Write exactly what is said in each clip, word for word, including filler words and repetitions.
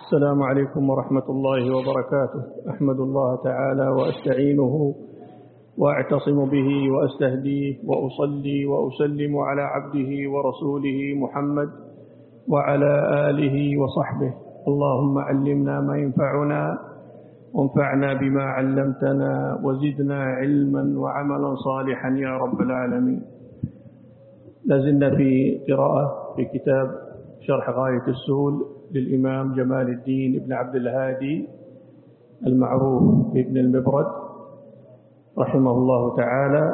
السلام عليكم ورحمة الله وبركاته. أحمد الله تعالى وأستعينه وأعتصم به وأستهديه وأصلي وأسلم على عبده ورسوله محمد وعلى آله وصحبه. اللهم علمنا ما ينفعنا وانفعنا بما علمتنا وزدنا علما وعملا صالحا يا رب العالمين. لازلنا في قراءة في كتاب شرح غاية السهول للإمام جمال الدين ابن عبد الهادي المعروف بابن المبرد رحمه الله تعالى،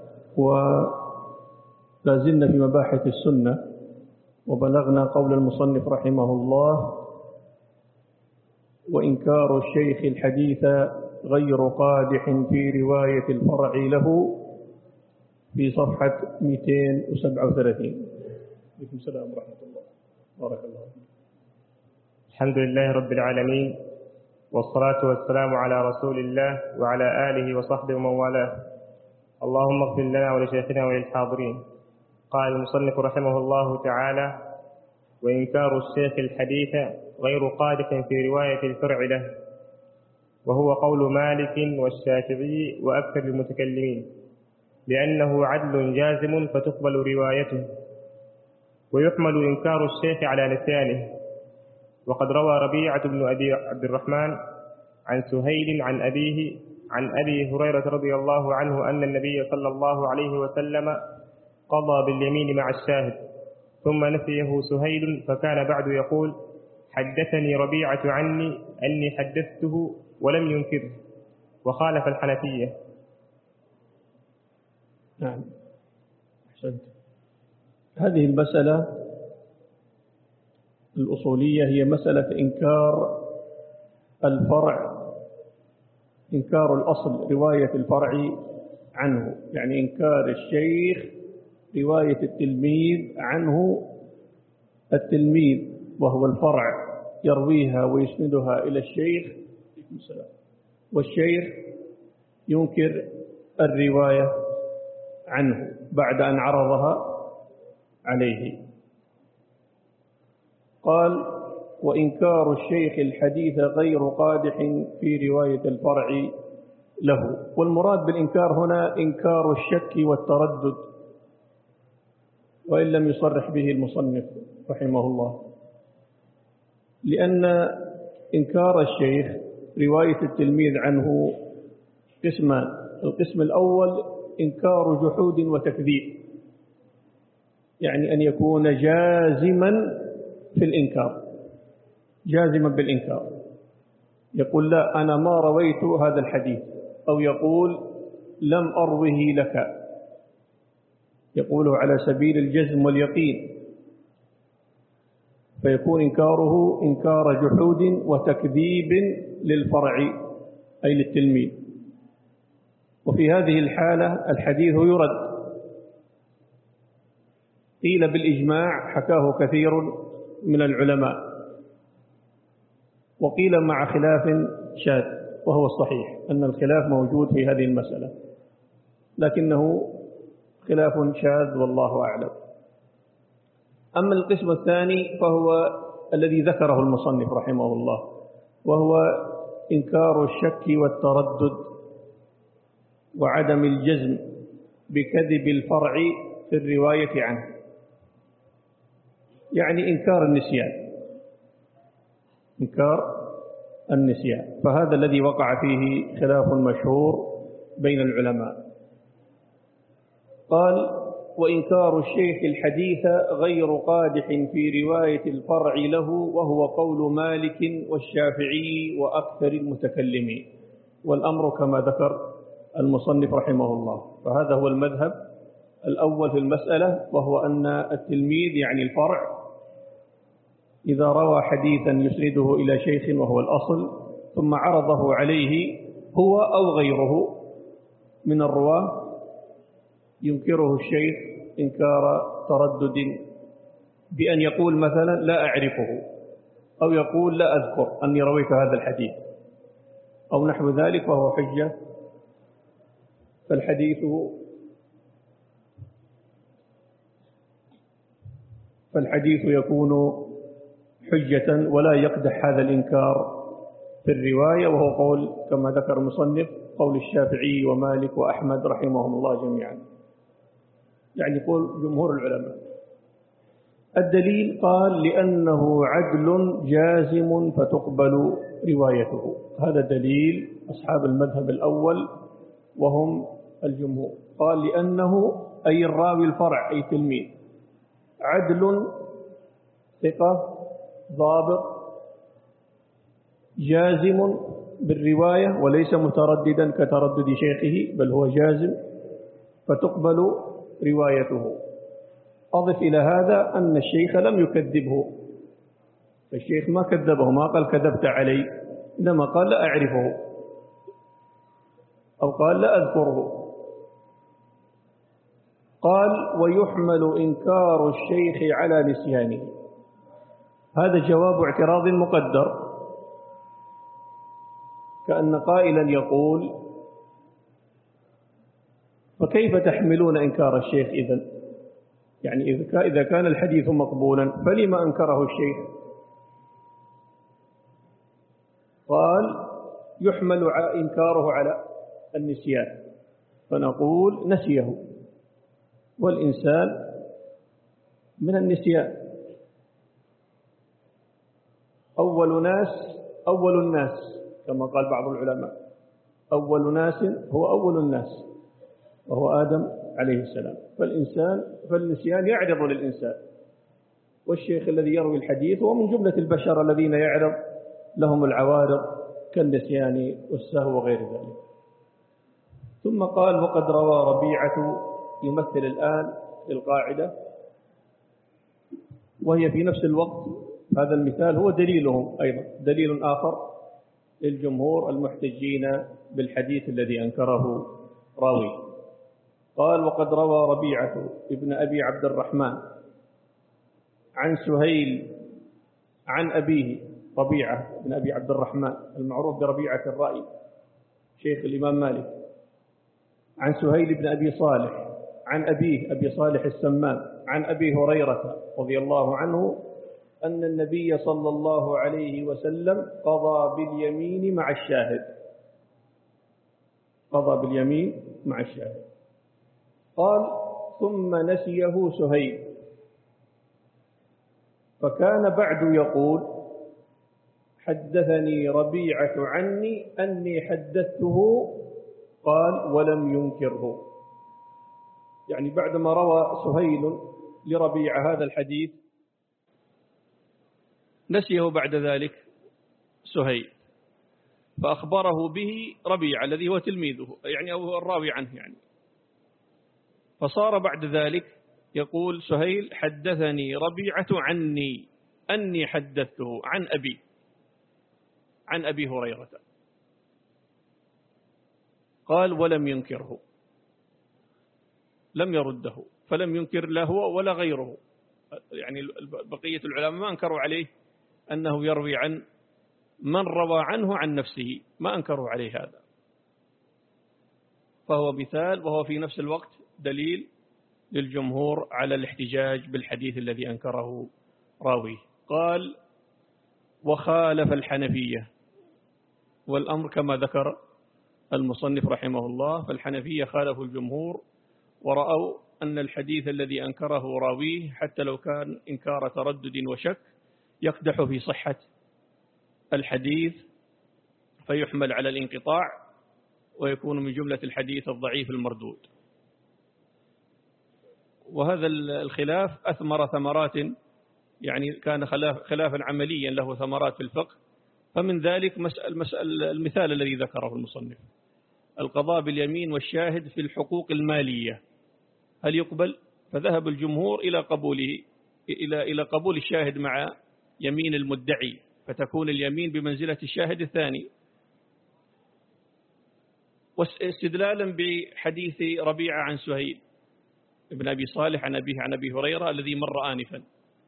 ولازلنا في مباحث السنة، وبلغنا قول المصنف رحمه الله: وإنكار الشيخ الحديث غير قادح في رواية الفرع له، في صفحة مئتين وسبعة وثلاثين. عليكم السلام ورحمة الله. بارك الله. الحمد لله رب العالمين، والصلاة والسلام على رسول الله وعلى آله وصحبه ومن والاه. اللهم اغفر لنا ولشيخنا وللحاضرين. قال المصنف رحمه الله تعالى: وإنكار الشيخ الحديث غير قادح في رواية الفرع له، وهو قول مالك والشافعي وأكثر المتكلمين، لأنه عدل جازم فتقبل روايته، ويحمل إنكار الشيخ على نسيانه. وقد روى ربيعة بن أبي عبد الرحمن عن سهيل عن أبيه عن أبي هريرة رضي الله عنه أن النبي صلى الله عليه وسلم قضى باليمين مع الشاهد، ثم نسيه سهيل، فكان بعد يقول: حدثني ربيعة عني أني حدثته، ولم ينكره، وخالف الحنفية. نعم، أحسنت. هذه المسألة الأصولية هي مسألة إنكار الفرع، إنكار الأصل رواية الفرع عنه، يعني إنكار الشيخ رواية التلميذ عنه. التلميذ وهو الفرع يرويها ويسندها إلى الشيخ، والشيخ ينكر الرواية عنه بعد أن عرضها عليه. قال: وإنكار الشيخ الحديث غير قادح في رواية الفرع له. والمراد بالإنكار هنا إنكار الشك والتردد، وإن لم يصرح به المصنف رحمه الله، لأن إنكار الشيخ رواية التلميذ عنه قسمان. القسم الأول إنكار جحود وتكذيب، يعني أن يكون جازما في الإنكار، جازما بالإنكار، يقول: لا، أنا ما رويت هذا الحديث، أو يقول: لم أروه لك، يقوله على سبيل الجزم واليقين، فيكون إنكاره إنكار جحود وتكذيب للفرع أي للتلميذ. وفي هذه الحالة الحديث يرد. قيل بالإجماع، حكاه كثير من العلماء، وقيل مع خلاف شاذ، وهو الصحيح أن الخلاف موجود في هذه المسألة، لكنه خلاف شاذ والله أعلم. أما القسم الثاني فهو الذي ذكره المصنف رحمه الله، وهو إنكار الشك والتردد وعدم الجزم بكذب الفرع في الرواية عنه، يعني إنكار النسيان، إنكار النسيان. فهذا الذي وقع فيه خلاف مشهور بين العلماء. قال: وإنكار الشيخ الحديث غير قادح في رواية الفرع له، وهو قول مالك والشافعي وأكثر المتكلمين. والأمر كما ذكر المصنف رحمه الله، فهذا هو المذهب الأول في المسألة، وهو أن التلميذ يعني الفرع إذا روى حديثا يسنده إلى شيخ وهو الأصل، ثم عرضه عليه هو أو غيره من الرواة، ينكره الشيخ إنكار تردد، بأن يقول مثلا: لا أعرفه، أو يقول: لا أذكر أني رويت هذا الحديث، أو نحو ذلك، وهو حجة. فالحديث فالحديث يكون حجة ولا يقدح هذا الإنكار في الرواية، وهو قول كما ذكر المصنف قول الشافعي ومالك وأحمد رحمهم الله جميعا، يعني يقول جمهور العلماء. الدليل قال لأنه عدل جازم فتقبل روايته، هذا دليل أصحاب المذهب الأول وهم الجمهور. قال لأنه أي الراوي الفرع أي تلميذ عدل ثقة ضابط جازم بالرواية وليس مترددا كتردد شيخه، بل هو جازم فتقبل روايته. أضف إلى هذا أن الشيخ لم يكذبه، الشيخ ما كذبه، ما قال كذبت علي، إنما قال لا أعرفه أو قال لا أذكره. قال ويحمل إنكار الشيخ على نسيانه، هذا جواب اعتراض مقدر، كأن قائلا يقول فكيف تحملون إنكار الشيخ إذن؟ يعني إذا كان الحديث مقبولا فلما أنكره الشيخ؟ قال يحمل إنكاره على النسيان، فنقول نسيه، والإنسان من النسيان. أول ناس أول الناس كما قال بعض العلماء، أول ناس هو أول الناس وهو آدم عليه السلام، فالإنسان فالنسيان يعرض للإنسان، والشيخ الذي يروي الحديث هو من جملة البشر الذين يعرض لهم العوارض كالنسيان والسهو وغير ذلك. ثم قال وقد روى ربيعة، يمثل الآن القاعدة، وهي في نفس الوقت هذا المثال هو دليلهم أيضا، دليل آخر للجمهور المحتجين بالحديث الذي أنكره راوي. قال وقد روى ربيعة ابن أبي عبد الرحمن عن سهيل عن أبيه، ربيعة ابن أبي عبد الرحمن المعروف بربيعة الرأي شيخ الإمام مالك، عن سهيل بن أبي صالح عن أبيه أبي صالح السمان عن أبي هريرة رضي الله عنه أن النبي صلى الله عليه وسلم قضى باليمين مع الشاهد، قضى باليمين مع الشاهد. قال ثم نسيه سهيل، فكان بعد يقول حدثني ربيعة عني أني حدثته، قال ولم ينكره، يعني بعدما روى سهيل لربيعة هذا الحديث نسيه بعد ذلك سهيل، فأخبره به ربيعة الذي هو تلميذه يعني أو الراوي عنه، يعني فصار بعد ذلك يقول سهيل حدثني ربيعة عني أني حدثته عن أبي عن أبي هريرة، قال ولم ينكره، لم يرده، فلم ينكر لا هو ولا غيره، يعني بقية العلماء ما أنكروا عليه أنه يروي عن من روى عنه عن نفسه، ما أنكروا عليه هذا، فهو مثال وهو في نفس الوقت دليل للجمهور على الاحتجاج بالحديث الذي أنكره راويه. قال وخالف الحنفية، والأمر كما ذكر المصنف رحمه الله، فالحنفية خالفوا الجمهور ورأوا أن الحديث الذي أنكره راويه حتى لو كان إنكار تردد وشك يقدح في صحة الحديث فيحمل على الانقطاع ويكون من جملة الحديث الضعيف المردود. وهذا الخلاف أثمر ثمرات، يعني كان خلافا عمليا له ثمرات في الفقه، فمن ذلك مسأل مسأل المثال الذي ذكره المصنف، القضاء باليمين والشاهد في الحقوق المالية هل يقبل؟ فذهب الجمهور إلى قبوله، إلى إلى قبول الشاهد مع يمين المدعي، فتكون اليمين بمنزلة الشاهد الثاني. واستدلالا بحديث ربيعة عن سهيل ابن أبي صالح عن أبيه عن أبي هريرة الذي مر آنفا.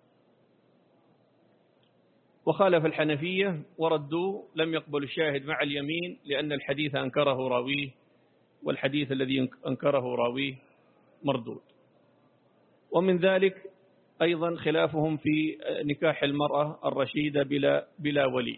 وخالف الحنفية وردوا لم يقبل الشاهد مع اليمين لأن الحديث أنكره راويه، والحديث الذي أنكره راويه مردود. ومن ذلك أيضا خلافهم في نكاح المرأة الرشيدة بلا, بلا ولي.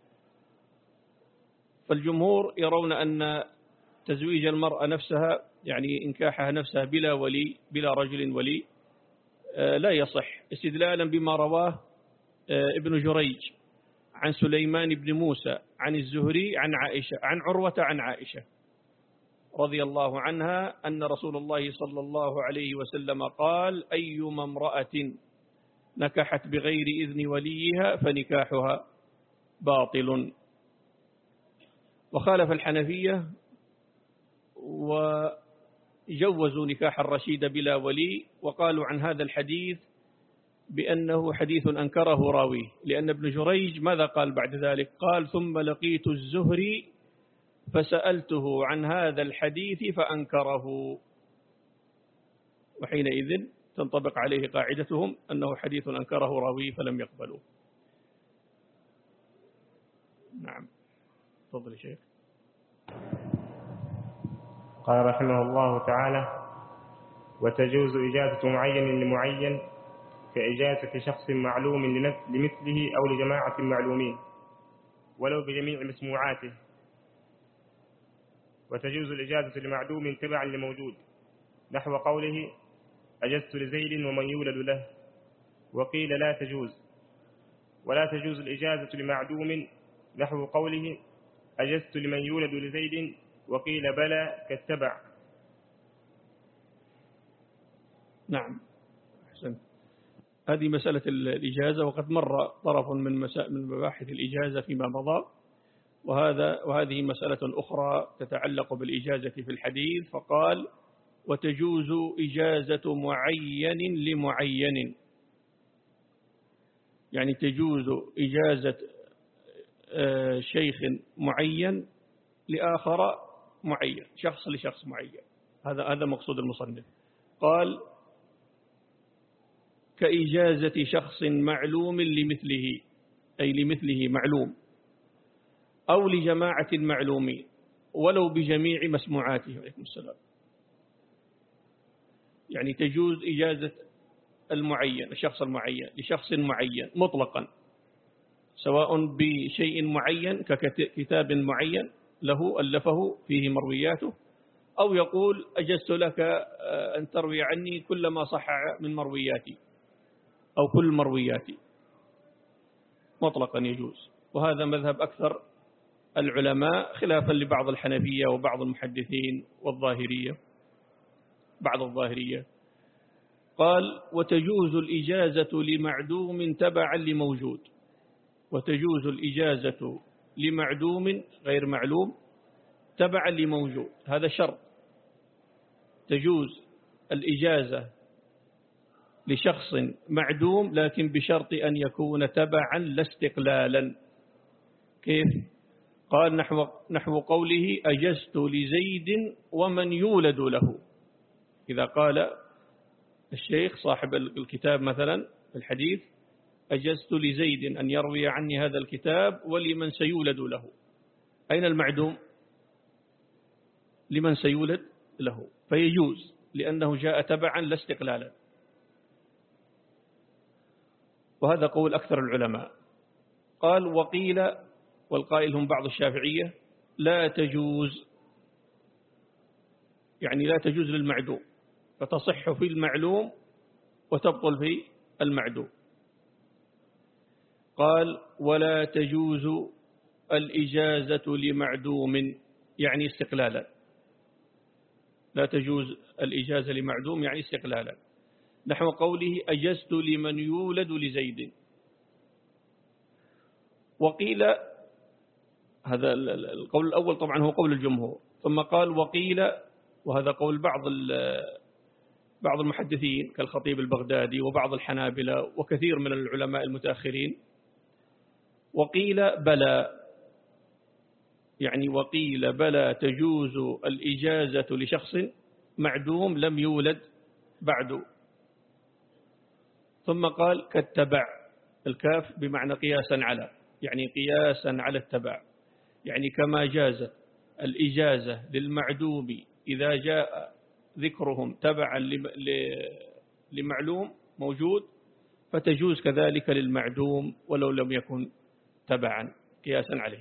فالجمهور يرون أن تزويج المرأة نفسها يعني إنكاحها نفسها بلا ولي بلا رجل ولي لا يصح، استدلالا بما رواه ابن جريج عن سليمان بن موسى عن الزهري عن عائشة عن عروة عن عائشة رضي الله عنها أن رسول الله صلى الله عليه وسلم قال: أيما امرأة نكحت بغير إذن وليها فنكاحها باطل. وخالف الحنفية وجوزوا نكاح الرشيد بلا ولي، وقالوا عن هذا الحديث بأنه حديث أنكره راويه، لأن ابن جريج ماذا قال بعد ذلك؟ قال: ثم لقيت الزهري فسألته عن هذا الحديث فأنكره، وحينئذ تنطبق عليه قاعدتهم أنه حديث أنكره راويه فلم يقبلوه. نعم، تفضل يا شيخ. قال رحمه الله تعالى: وتجوز إجازة معين لمعين كإجازة شخص معلوم لمثله أو لجماعة معلومين ولو بجميع مسموعاته. وتجوز الإجازة لمعدوم تبعا لموجود، نحو قوله: أجزت لزيد ومن يولد له. وقيل لا تجوز. ولا تجوز الإجازة لمعدوم، نحو قوله: أجزت لمن يولد لزيد. وقيل بلى كالتبع. نعم، أحسنت. هذه مسألة الإجازة، وقد مر طرف من من مباحث الإجازة فيما مضى، وهذا وهذه مسألة أخرى تتعلق بالإجازة في الحديث. فقال: وتجوز إجازة معين لمعين، يعني تجوز إجازة شيخ معين لآخر معين، شخص لشخص معين. هذا هذا مقصود المصنف. قال: كإجازة شخص معلوم لمثله، أي لمثله معلوم، أو لجماعة معلومين ولو بجميع مسموعاته. عليكم السلام. يعني تجوز إجازة المعين، الشخص المعين لشخص معين مطلقا، سواء بشيء معين ككتاب معين له ألفه فيه مروياته، أو يقول: أجزت لك أن تروي عني كل ما صح من مروياتي أو كل مروياتي، مطلقا يجوز. وهذا مذهب أكثر العلماء، خلافا لبعض الحنفية وبعض المحدثين والظاهرية، بعض الظاهرية. قال: وتجوز الإجازة لمعدوم تبعا لموجود. وتجوز الإجازة لمعدوم غير معلوم تبعا لموجود، هذا شرط. تجوز الإجازة لشخص معدوم لكن بشرط أن يكون تبعا لا استقلالا. كيف؟ قال: نحو, نحو قوله: أجزت لزيد ومن يولد له. إذا قال الشيخ صاحب الكتاب مثلا في الحديث: أجزت لزيد أن يروي عني هذا الكتاب ولمن سيولد له، أين المعدوم؟ لمن سيولد له، فيجوز لأنه جاء تبعا لا استقلالا. وهذا قول أكثر العلماء. قال: وقيل، والقائل هم بعض الشافعية، لا تجوز، يعني لا تجوز للمعدوم، فتصح في المعلوم وتبطل في المعدوم. قال: ولا تجوز الإجازة لمعدوم، يعني استقلالا. لا تجوز الإجازة لمعدوم يعني استقلالا، نحو قوله: أجزت لمن يولد لزيد. وقيل، هذا القول الأول طبعا هو قول الجمهور. ثم قال: وقيل، وهذا قول بعض بعض المحدثين كالخطيب البغدادي وبعض الحنابلة وكثير من العلماء المتأخرين. وقيل بلى، يعني وقيل بلى تجوز الإجازة لشخص معدوم لم يولد بعد. ثم قال: كالتبع، الكاف بمعنى قياسا على، يعني قياسا على التبع، يعني كما جازت الإجازة للمعدوم إذا جاء ذكرهم تبعا لمعلوم موجود، فتجوز كذلك للمعدوم ولو لم يكن تبعا قياسا عليه.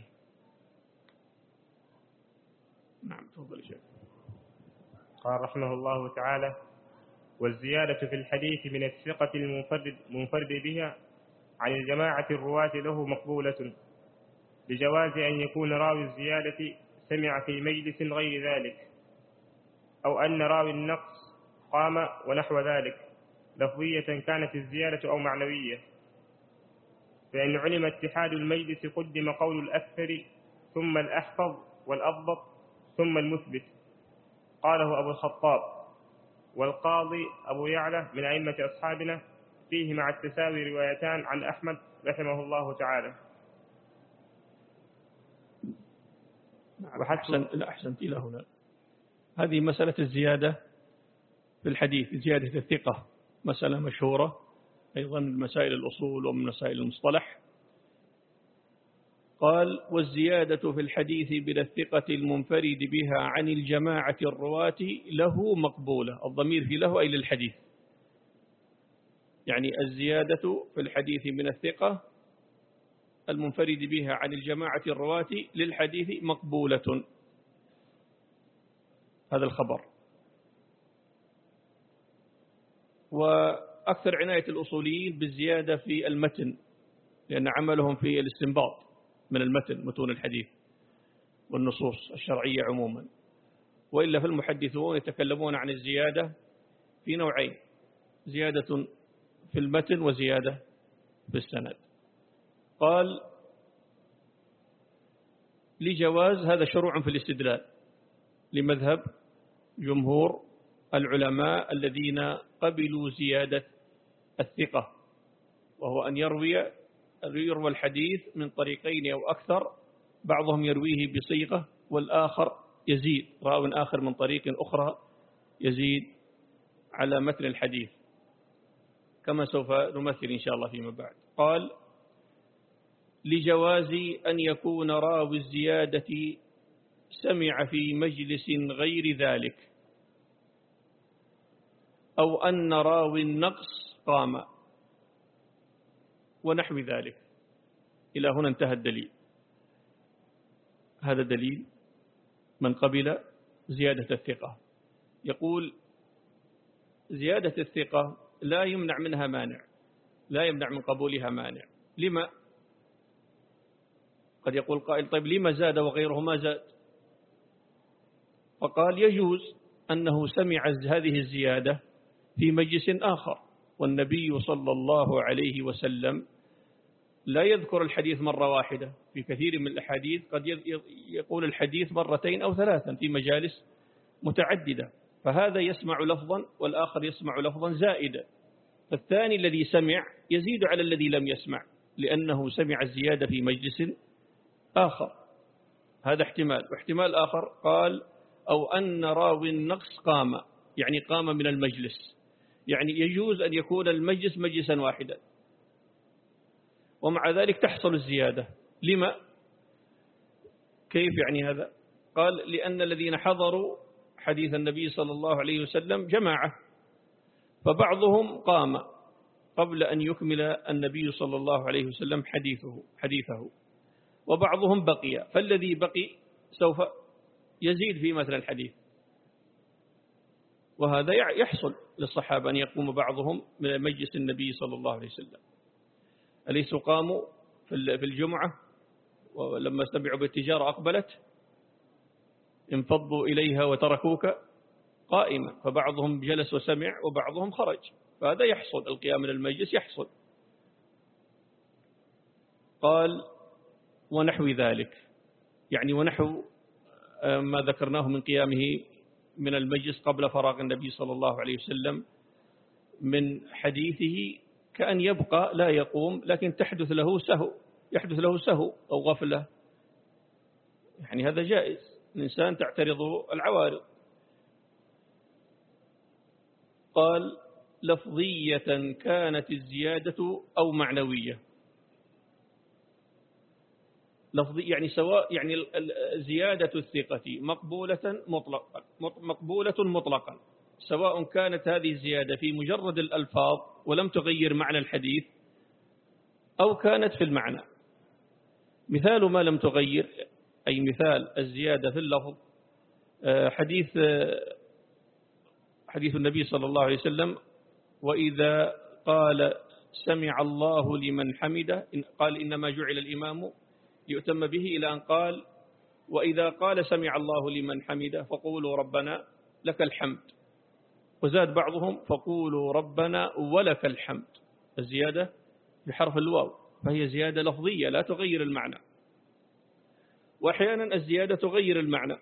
نعم تفضل شيخ. قال رحمه الله تعالى: والزيادة في الحديث من الثقة المنفرد منفرد بها عن الجماعة الرواة له مقبولة، بجواز أن يكون راوي الزيادة سمع في مجلس غير ذلك، أو أن راوي النقص قام ونحو ذلك، لفظية كانت الزيادة أو معنوية. فإن علم اتحاد المجلس قدم قول الأكثر ثم الأحفظ والأضبط ثم المثبت. قاله أبو الخطاب والقاضي أبو يعلى من أئمة أصحابنا، فيه مع التساوي روايتان عن أحمد رحمه الله تعالى. أحسن لا أحسنت إلى هنا. هذه مسألة الزيادة في الحديث، زيادة الثقة، مسألة مشهورة أيضا من مسائل الأصول ومن مسائل المصطلح. قال: والزيادة في الحديث بلا الثقة المنفرد بها عن الجماعة الرواة له مقبولة. الضمير في له أي للحديث، يعني الزيادة في الحديث من الثقة المنفرد بها عن الجماعة الرواة للحديث مقبولة. هذا الخبر. وأكثر عناية الأصوليين بالزيادة في المتن، لأن عملهم في الاستنباط من المتن، متون الحديث والنصوص الشرعية عموما. وإلا فالمحدثون يتكلمون عن الزيادة في نوعين: زيادة في المتن وزيادة في السند. قال: لجواز هذا شروع في الاستدلال لمذهب جمهور العلماء الذين قبلوا زيادة الثقة، وهو أن يروي يروى الحديث من طريقين أو أكثر، بعضهم يرويه بصيغة والآخر يزيد، راو آخر من طريق أخرى يزيد على متن الحديث، كما سوف نمثل إن شاء الله فيما بعد. قال: لجواز أن يكون راوي الزيادة سمع في مجلس غير ذلك، أو أن راوي النقص قام ونحو ذلك. إلى هنا انتهى الدليل. هذا دليل من قبل زيادة الثقة. يقول: زيادة الثقة لا يمنع منها مانع، لا يمنع من قبولها مانع. لما؟ قد يقول قائل: طيب لما زاد وغيره ما زاد؟ فقال: يجوز أنه سمع هذه الزيادة في مجلس آخر، والنبي صلى الله عليه وسلم لا يذكر الحديث مرة واحدة. في كثير من الأحاديث قد يقول الحديث مرتين أو ثلاثا في مجالس متعددة، فهذا يسمع لفظا والآخر يسمع لفظا زائدا، فالثاني الذي سمع يزيد على الذي لم يسمع لأنه سمع الزيادة في مجلس آخر. هذا احتمال. واحتمال آخر قال: أو أن راوي النقص قام، يعني قام من المجلس، يعني يجوز أن يكون المجلس مجلسا واحدا ومع ذلك تحصل الزيادة. لما؟ كيف يعني هذا؟ قال: لأن الذين حضروا حديث النبي صلى الله عليه وسلم جماعة، فبعضهم قام قبل أن يكمل النبي صلى الله عليه وسلم حديثه حديثه وبعضهم بقي، فالذي بقي سوف يزيد في مثل الحديث. وهذا يحصل للصحابة أن يقوم بعضهم من مجلس النبي صلى الله عليه وسلم. أليسوا قاموا في الجمعة ولما سمعوا بالتجارة أقبلت انفضوا إليها وتركوك قائمة، فبعضهم جلس وسمع وبعضهم خرج، فهذا يحصل، القيام من المجلس يحصل. قال: ونحو ذلك، يعني ونحو ما ذكرناه من قيامه من المجلس قبل فراغ النبي صلى الله عليه وسلم من حديثه، كأن يبقى لا يقوم لكن تحدث له سهو، يحدث له سهو أو غفلة، يعني هذا جائز، الإنسان تعترض العوارض. قال: لفظية كانت الزيادة أو معنوية. لفظي يعني سواء، يعني زيادة الثقة مقبولة مطلقا مقبولة مطلقا، سواء كانت هذه الزيادة في مجرد الألفاظ ولم تغير معنى الحديث أو كانت في المعنى. مثال ما لم تغير أي مثال الزيادة في اللفظ حديث حديث النبي صلى الله عليه وسلم وإذا قال سمع الله لمن حمده قال إنما جعل الإمام يؤتم به إلى أن قال وإذا قال سمع الله لمن حمده فقولوا ربنا لك الحمد، وزاد بعضهم فقولوا ربنا ولك الحمد، الزيادة بحرف الواو، فهي زيادة لفظية لا تغير المعنى. وأحيانا الزيادة تغير المعنى،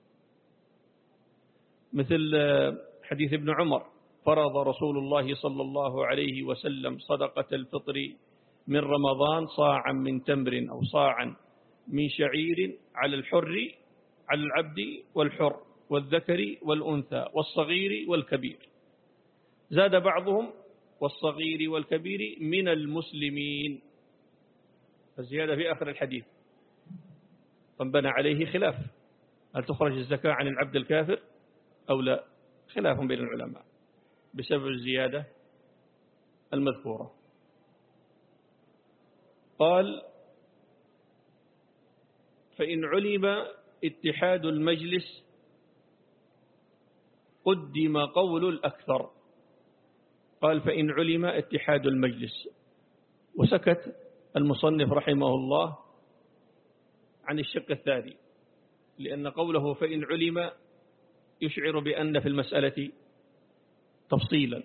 مثل حديث ابن عمر فرض رسول الله صلى الله عليه وسلم صدقة الفطر من رمضان صاعا من تمر أو صاعا من شعير على الحر على العبد والحر والذكر والأنثى والصغير والكبير. زاد بعضهم والصغير والكبير من المسلمين، الزيادة في آخر الحديث، فانبنى عليه خلاف، هل تخرج الزكاة عن العبد الكافر أو لا؟ خلاف بين العلماء بسبب الزيادة المذكورة. قال فإن علم اتحاد المجلس قدم قول الأكثر. قال فإن علم اتحاد المجلس، وسكت المصنف رحمه الله عن الشق الثاني، لأن قوله فإن علم يشعر بأن في المسألة تفصيلا،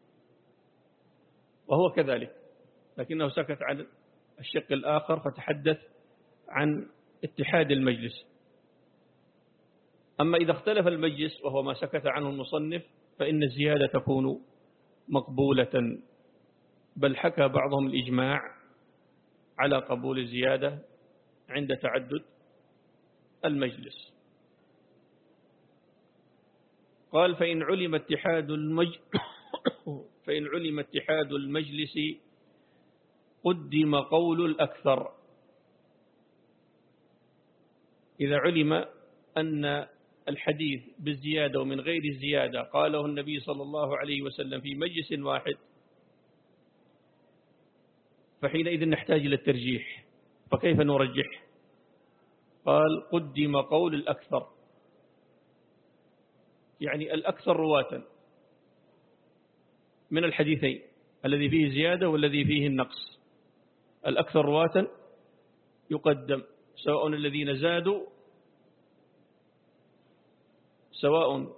وهو كذلك، لكنه سكت عن الشق الآخر فتحدث عن اتحاد المجلس. أما إذا اختلف المجلس وهو ما سكت عنه المصنف فإن الزيادة تكون مقبولة، بل حكى بعضهم الإجماع على قبول الزيادة عند تعدد المجلس. قال فإن علم اتحاد المج... فإن علم اتحاد المجلس قدم قول الأكثر. إذا علم أن الحديث بالزيادة ومن غير الزيادة قاله النبي صلى الله عليه وسلم في مجلس واحد، فحينئذ نحتاج إلى الترجيح، فكيف نرجح؟ قال قدم قول الأكثر، يعني الأكثر رواة من الحديثين، الذي فيه زيادة والذي فيه النقص، الأكثر رواة يقدم، سواء الذين زادوا سواء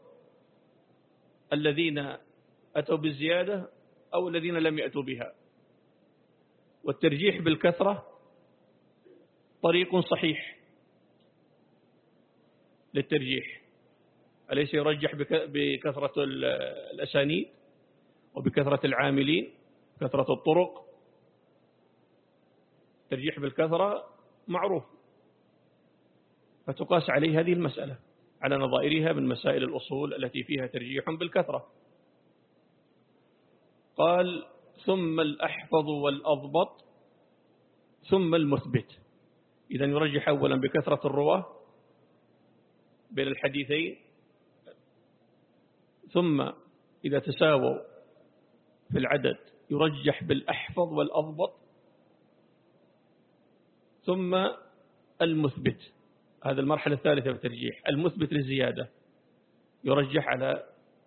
الذين أتوا بالزيادة أو الذين لم يأتوا بها. والترجيح بالكثرة طريق صحيح للترجيح، أليس يرجح بكثرة الأسانيد وبكثرة العاملين، كثرة الطرق؟ الترجيح بالكثرة معروف، فتقاس عليه هذه المسألة على نظائرها من مسائل الأصول التي فيها ترجيح بالكثرة. قال ثم الأحفظ والأضبط ثم المثبت. إذا يرجح أولا بكثرة الرواة بين الحديثين، ثم إذا تساووا في العدد يرجح بالأحفظ والأضبط، ثم المثبت. هذا المرحلة الثالثة في الترجيح، المثبت للزيادة يرجح على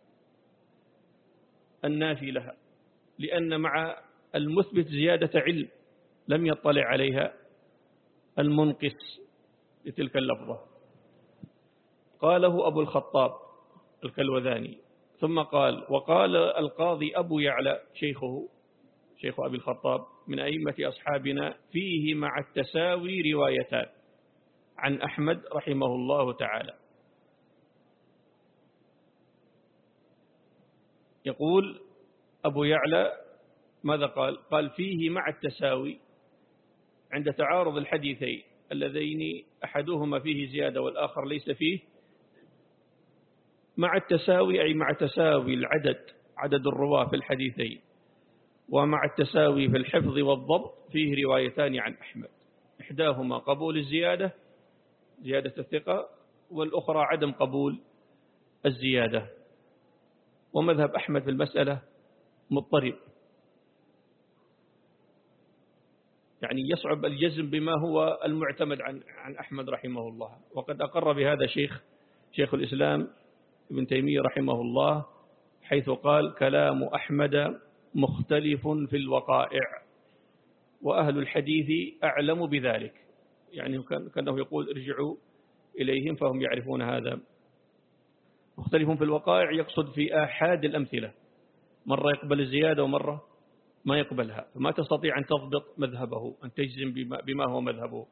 النافي لها، لأن مع المثبت زيادة علم لم يطلع عليها المنقص لتلك اللفظة. قاله أبو الخطاب الكلوذاني. ثم قال وقال القاضي أبو يعلى شيخه شيخ أبي الخطاب من أئمة أصحابنا فيه مع التساوي روايتان عن أحمد رحمه الله تعالى. يقول أبو يعلى ماذا قال؟ قال فيه مع التساوي، عند تعارض الحديثين اللذين أحدهما فيه زيادة والآخر ليس فيه، مع التساوي أي مع تساوي العدد، عدد الرواة في الحديثين، ومع التساوي في الحفظ والضبط فيه روايتان عن أحمد، إحداهما قبول الزيادة زيادة الثقة، والأخرى عدم قبول الزيادة. ومذهب أحمد في المسألة مضطرب، يعني يصعب الجزم بما هو المعتمد عن عن أحمد رحمه الله. وقد أقر بهذا شيخ شيخ الإسلام ابن تيمية رحمه الله، حيث قال: كلام أحمد مختلف في الوقائع، وأهل الحديث أعلم بذلك. يعني كأنه يقول: ارجعوا إليهم فهم يعرفون هذا. مختلف في الوقائع يقصد في آحاد الأمثلة، مرة يقبل الزيادة ومرة ما يقبلها، فما تستطيع أن تضبط مذهبه، أن تجزم بما, بما هو مذهبه.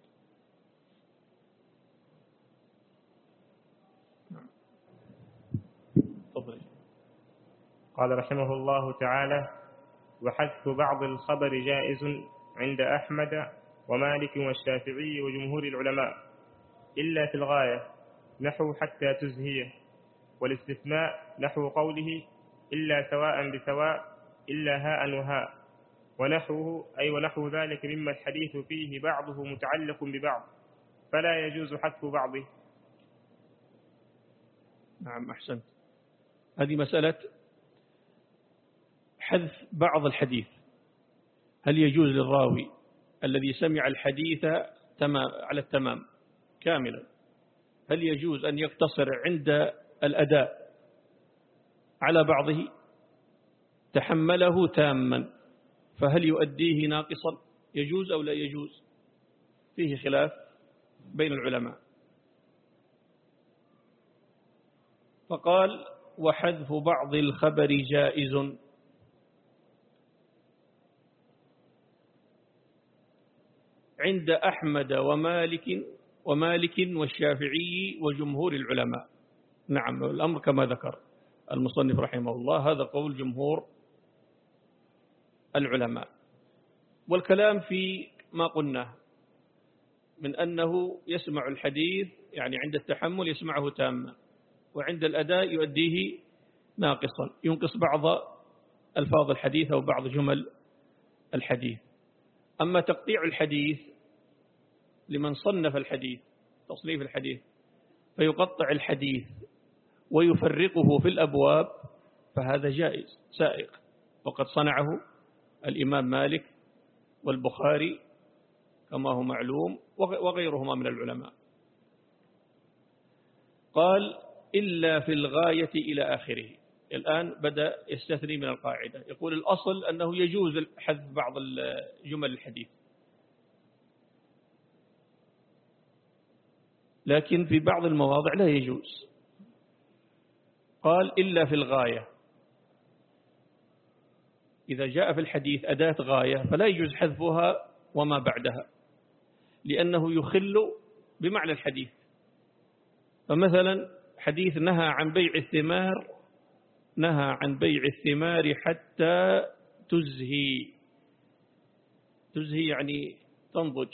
تفضل. قال رحمه الله تعالى: وحذف بعض الخبر جائز عند أحمد ومالك والشافعي وجمهور العلماء إلا في الغاية، نحو حتى تزهيه، والاستثناء نحو قوله إلا سواء بسواء إلا هاء وهاء، ونحوه أي ونحو ذلك مما الحديث فيه بعضه متعلق ببعض فلا يجوز حذف بعضه. نعم، أحسنت. هذه مسألة حذف بعض الحديث. هل يجوز للراوي الذي سمع الحديث تمام على التمام كاملا، هل يجوز أن يقتصر عند الأداء على بعضه؟ تحمله تاما، فهل يؤديه ناقصا؟ يجوز أو لا يجوز؟ فيه خلاف بين العلماء. فقال: وحذف بعض الخبر جائز عند أحمد ومالك ومالك والشافعي وجمهور العلماء. نعم، الأمر كما ذكر المصنف رحمه الله، هذا قول جمهور العلماء. والكلام في ما قلناه من أنه يسمع الحديث، يعني عند التحمل يسمعه تاما، وعند الأداء يؤديه ناقصا، ينقص بعض ألفاظ الحديث أو بعض جمل الحديث. أما تقطيع الحديث لمن صنف الحديث، تصنيف الحديث، فيقطع الحديث ويفرقه في الأبواب، فهذا جائز سائق، وقد صنعه الإمام مالك والبخاري كما هو معلوم وغيرهما من العلماء. قال: إلا في الغاية إلى آخره. الآن بدأ يستثني من القاعدة، يقول الأصل أنه يجوز حذف بعض جمل الحديث، لكن في بعض المواضع لا يجوز. قال: إلا في الغاية، إذا جاء في الحديث أداة غاية فلا يجوز حذفها وما بعدها، لأنه يخل بمعنى الحديث. فمثلا حديث نهى عن بيع الثمار، نهى عن بيع الثمار حتى تزهي، تزهي يعني تنضج،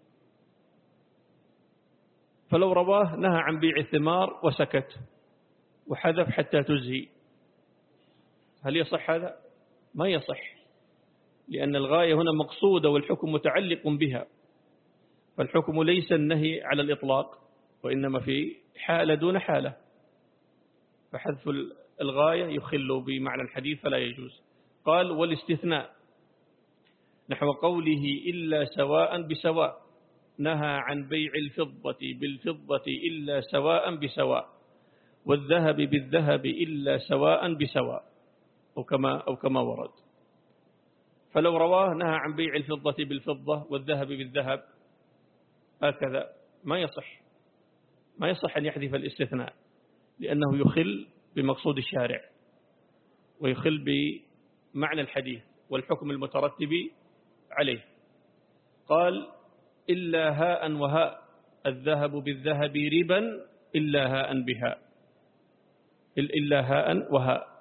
فلو رواه نهى عن بيع الثمار وسكت وحذف حتى تزهي، هل يصح هذا؟ ما يصح، لأن الغاية هنا مقصودة والحكم متعلق بها، فالحكم ليس النهي على الإطلاق، وإنما في حالة دون حالة، فحذف الغاية يخل بمعنى الحديث فلا يجوز. قال: والاستثناء نحو قوله إلا سواء بسواء، نهى عن بيع الفضة بالفضة إلا سواء بسواء، والذهب بالذهب إلا سواء بسواء، أو كما, أو كما ورد. فلو رواه نهى عن بيع الفضة بالفضة والذهب بالذهب هكذا ما يصح، ما يصح أن يحذف الاستثناء، لأنه يخل بمقصود الشارع ويخل بمعنى الحديث والحكم المترتب عليه. قال: إلا هاء وهاء، الذهب بالذهب ربا إلا هاء بهاء، إلا هاء وهاء،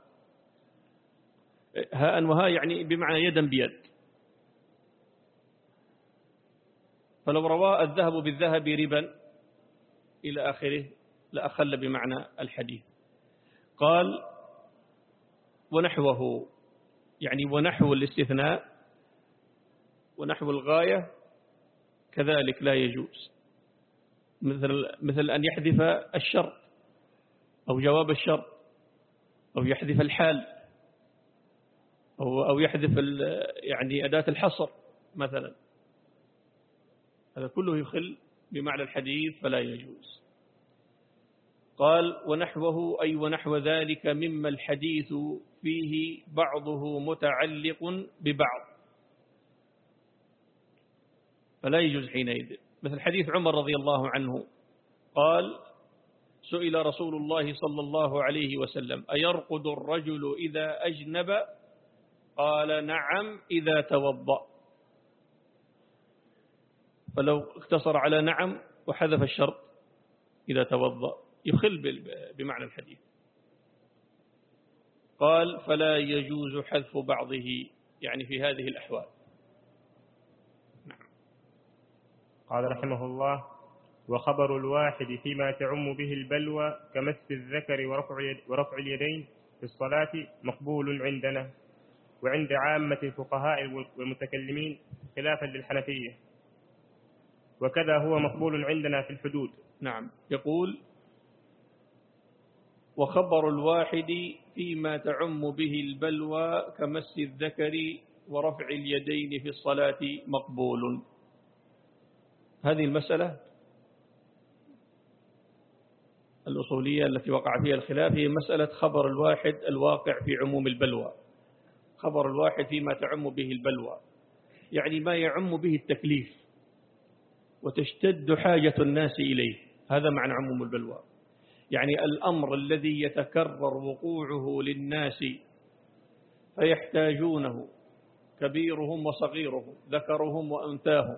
هاء وهاء يعني بمعنى يدا بيد. فلو رواه الذهب بالذهب ربا إلى آخره لأخل بمعنى الحديث. قال: ونحوه، يعني ونحو الاستثناء ونحو الغاية كذلك لا يجوز، مثل مثل أن يحذف الشرط أو جواب الشرط، أو يحذف الحال أو أو يحذف يعني أداة الحصر مثلا، هذا كله يخل بمعنى الحديث فلا يجوز. قال ونحوه أي ونحو ذلك مما الحديث فيه بعضه متعلق ببعض، فلا يجوز حينئذ. مثل حديث عمر رضي الله عنه قال سئل رسول الله صلى الله عليه وسلم أيرقد الرجل إذا أجنب؟ قال نعم إذا توضأ. فلو اقتصر على نعم وحذف الشرط إذا توضأ يخل بمعنى الحديث. قال فلا يجوز حذف بعضه يعني في هذه الأحوال. نعم. قال رحمه الله وخبر الواحد فيما تعم به البلوى كمس الذكر ورفع, ورفع اليدين في الصلاة مقبول عندنا وعند عامة الفقهاء والمتكلمين خلافا للحنفية، وكذا هو مقبول عندنا في الحدود. نعم. يقول وخبر الواحد فيما تعم به البلوى كمس الذكر ورفع اليدين في الصلاة مقبول. هذه المسألة الأصولية التي وقع فيها الخلاف هي مسألة خبر الواحد الواقع في عموم البلوى. خبر الواحد فيما تعم به البلوى يعني ما يعم به التكليف وتشتد حاجة الناس إليه، هذا معنى عموم البلوى. يعني الأمر الذي يتكرر وقوعه للناس فيحتاجونه كبيرهم وصغيرهم ذكرهم وأنثاهم،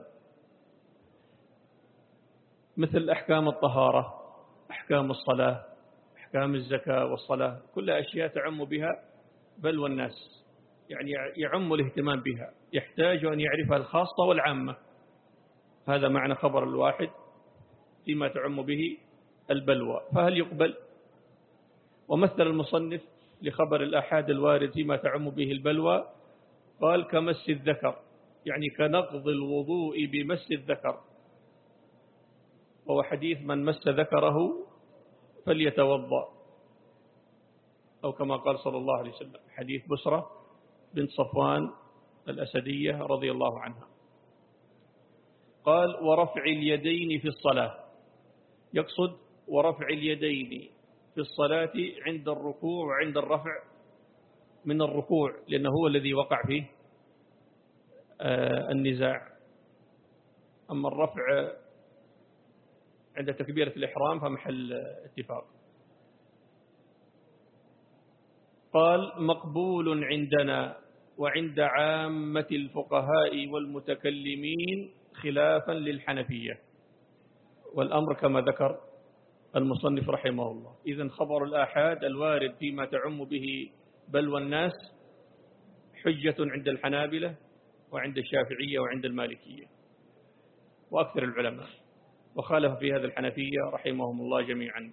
مثل أحكام الطهارة، أحكام الصلاة، أحكام الزكاة والصلاة، كل أشياء تعم بها بلوى الناس، يعني يعم الاهتمام بها، يحتاج أن يعرفها الخاصة والعامة. هذا معنى خبر الواحد فيما تعم به البلوى. فهل يقبل؟ ومثل المصنف لخبر الآحاد الوارد فيما تعم به البلوى قال كمس الذكر، يعني كنقض الوضوء بمس الذكر، وهو حديث من مس ذكره فليتوضأ، أو كما قال صلى الله عليه وسلم حديث بسرة بنت صفوان الأسدية رضي الله عنها. قال ورفع اليدين في الصلاة، يقصد ورفع اليدين في الصلاة عند الركوع وعند الرفع من الركوع، لأنه هو الذي وقع فيه النزاع. أما الرفع عند تكبيرة الإحرام فمحل اتفاق. قال مقبول عندنا وعند عامة الفقهاء والمتكلمين خلافا للحنفية، والأمر كما ذكر المصنف رحمه الله. إذن خبر الآحاد الوارد فيما تعم به بلوى الناس حجة عند الحنابلة وعند الشافعية وعند المالكية وأكثر العلماء، وخالف في هذا الحنفية رحمهم الله جميعا.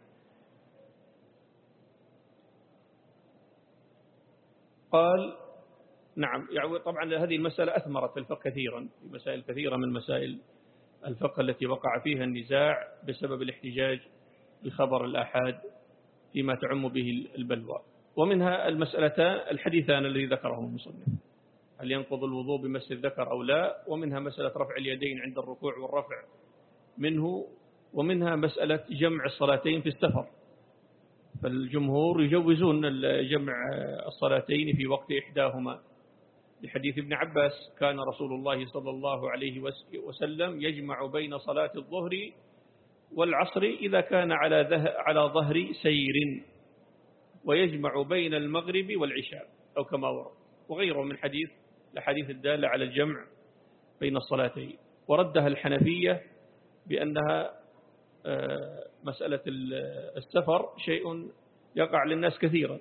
قال نعم، يعني طبعا هذه المسألة أثمرت في الفقه كثيرا، في مسائل كثيرة من مسائل الفقه التي وقع فيها النزاع بسبب الاحتجاج بخبر الآحاد فيما تعم به البلوى. ومنها المسألتان الحديثان الذي ذكرهم المصنف، هل ينقض الوضوء بمس الذكر أو لا، ومنها مسألة رفع اليدين عند الركوع والرفع منه، ومنها مسألة جمع الصلاتين في السفر. فالجمهور يجوزون جمع الصلاتين في وقت إحداهما، لحديث ابن عباس كان رسول الله صلى الله عليه وسلم يجمع بين صلاة الظهر والعصر إذا كان على على ظهر سير، ويجمع بين المغرب والعشاء أو كما ورد، وغيره من حديث الحديث الدالة على الجمع بين الصلاتين. وردها الحنفية بأنها مسألة السفر شيء يقع للناس كثيرا،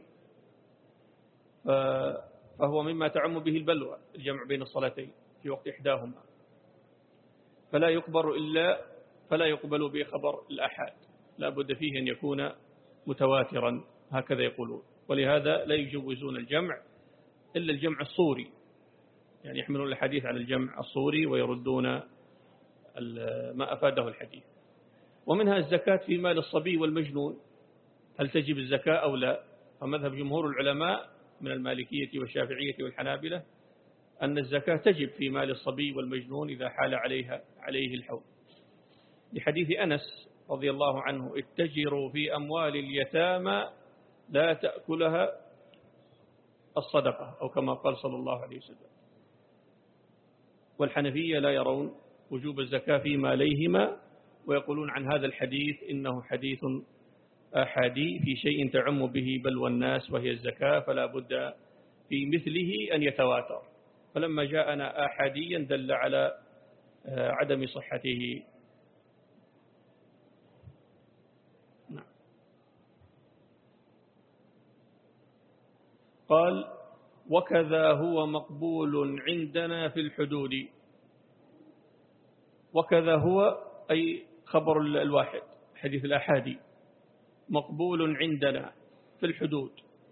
فهو مما تعم به البلوى الجمع بين الصلاتين في وقت إحداهما، فلا يقبل إلا فلا يقبل بخبر الآحاد، لا بد فيه أن يكون متواترا، هكذا يقولون. ولهذا لا يجوزون الجمع إلا الجمع الصوري، يعني يحملون الحديث على الجمع الصوري ويردون ما أفاده الحديث. ومنها الزكاة في مال الصبي والمجنون، هل تجب الزكاة أو لا؟ فمذهب جمهور العلماء من المالكية والشافعية والحنابلة أن الزكاة تجب في مال الصبي والمجنون إذا حال عليها عليه الحول، لحديث أنس رضي الله عنه: اتجروا في أموال اليتامى لا تأكلها الصدقة، أو كما قال صلى الله عليه وسلم. والحنفية لا يرون وجوب الزكاة في ماليهما، ويقولون عن هذا الحديث إنه حديث آحادي في شيء تعم به بلوى الناس وهي الزكاة، فلا بد في مثله أن يتواتر، فلما جاءنا آحاديا دل على عدم صحته. نعم. قال: وكذا هو مقبول عندنا في الحدود. وكذا هو أي خبر الواحد، حديث الآحادي، مقبول عندنا في الحدود.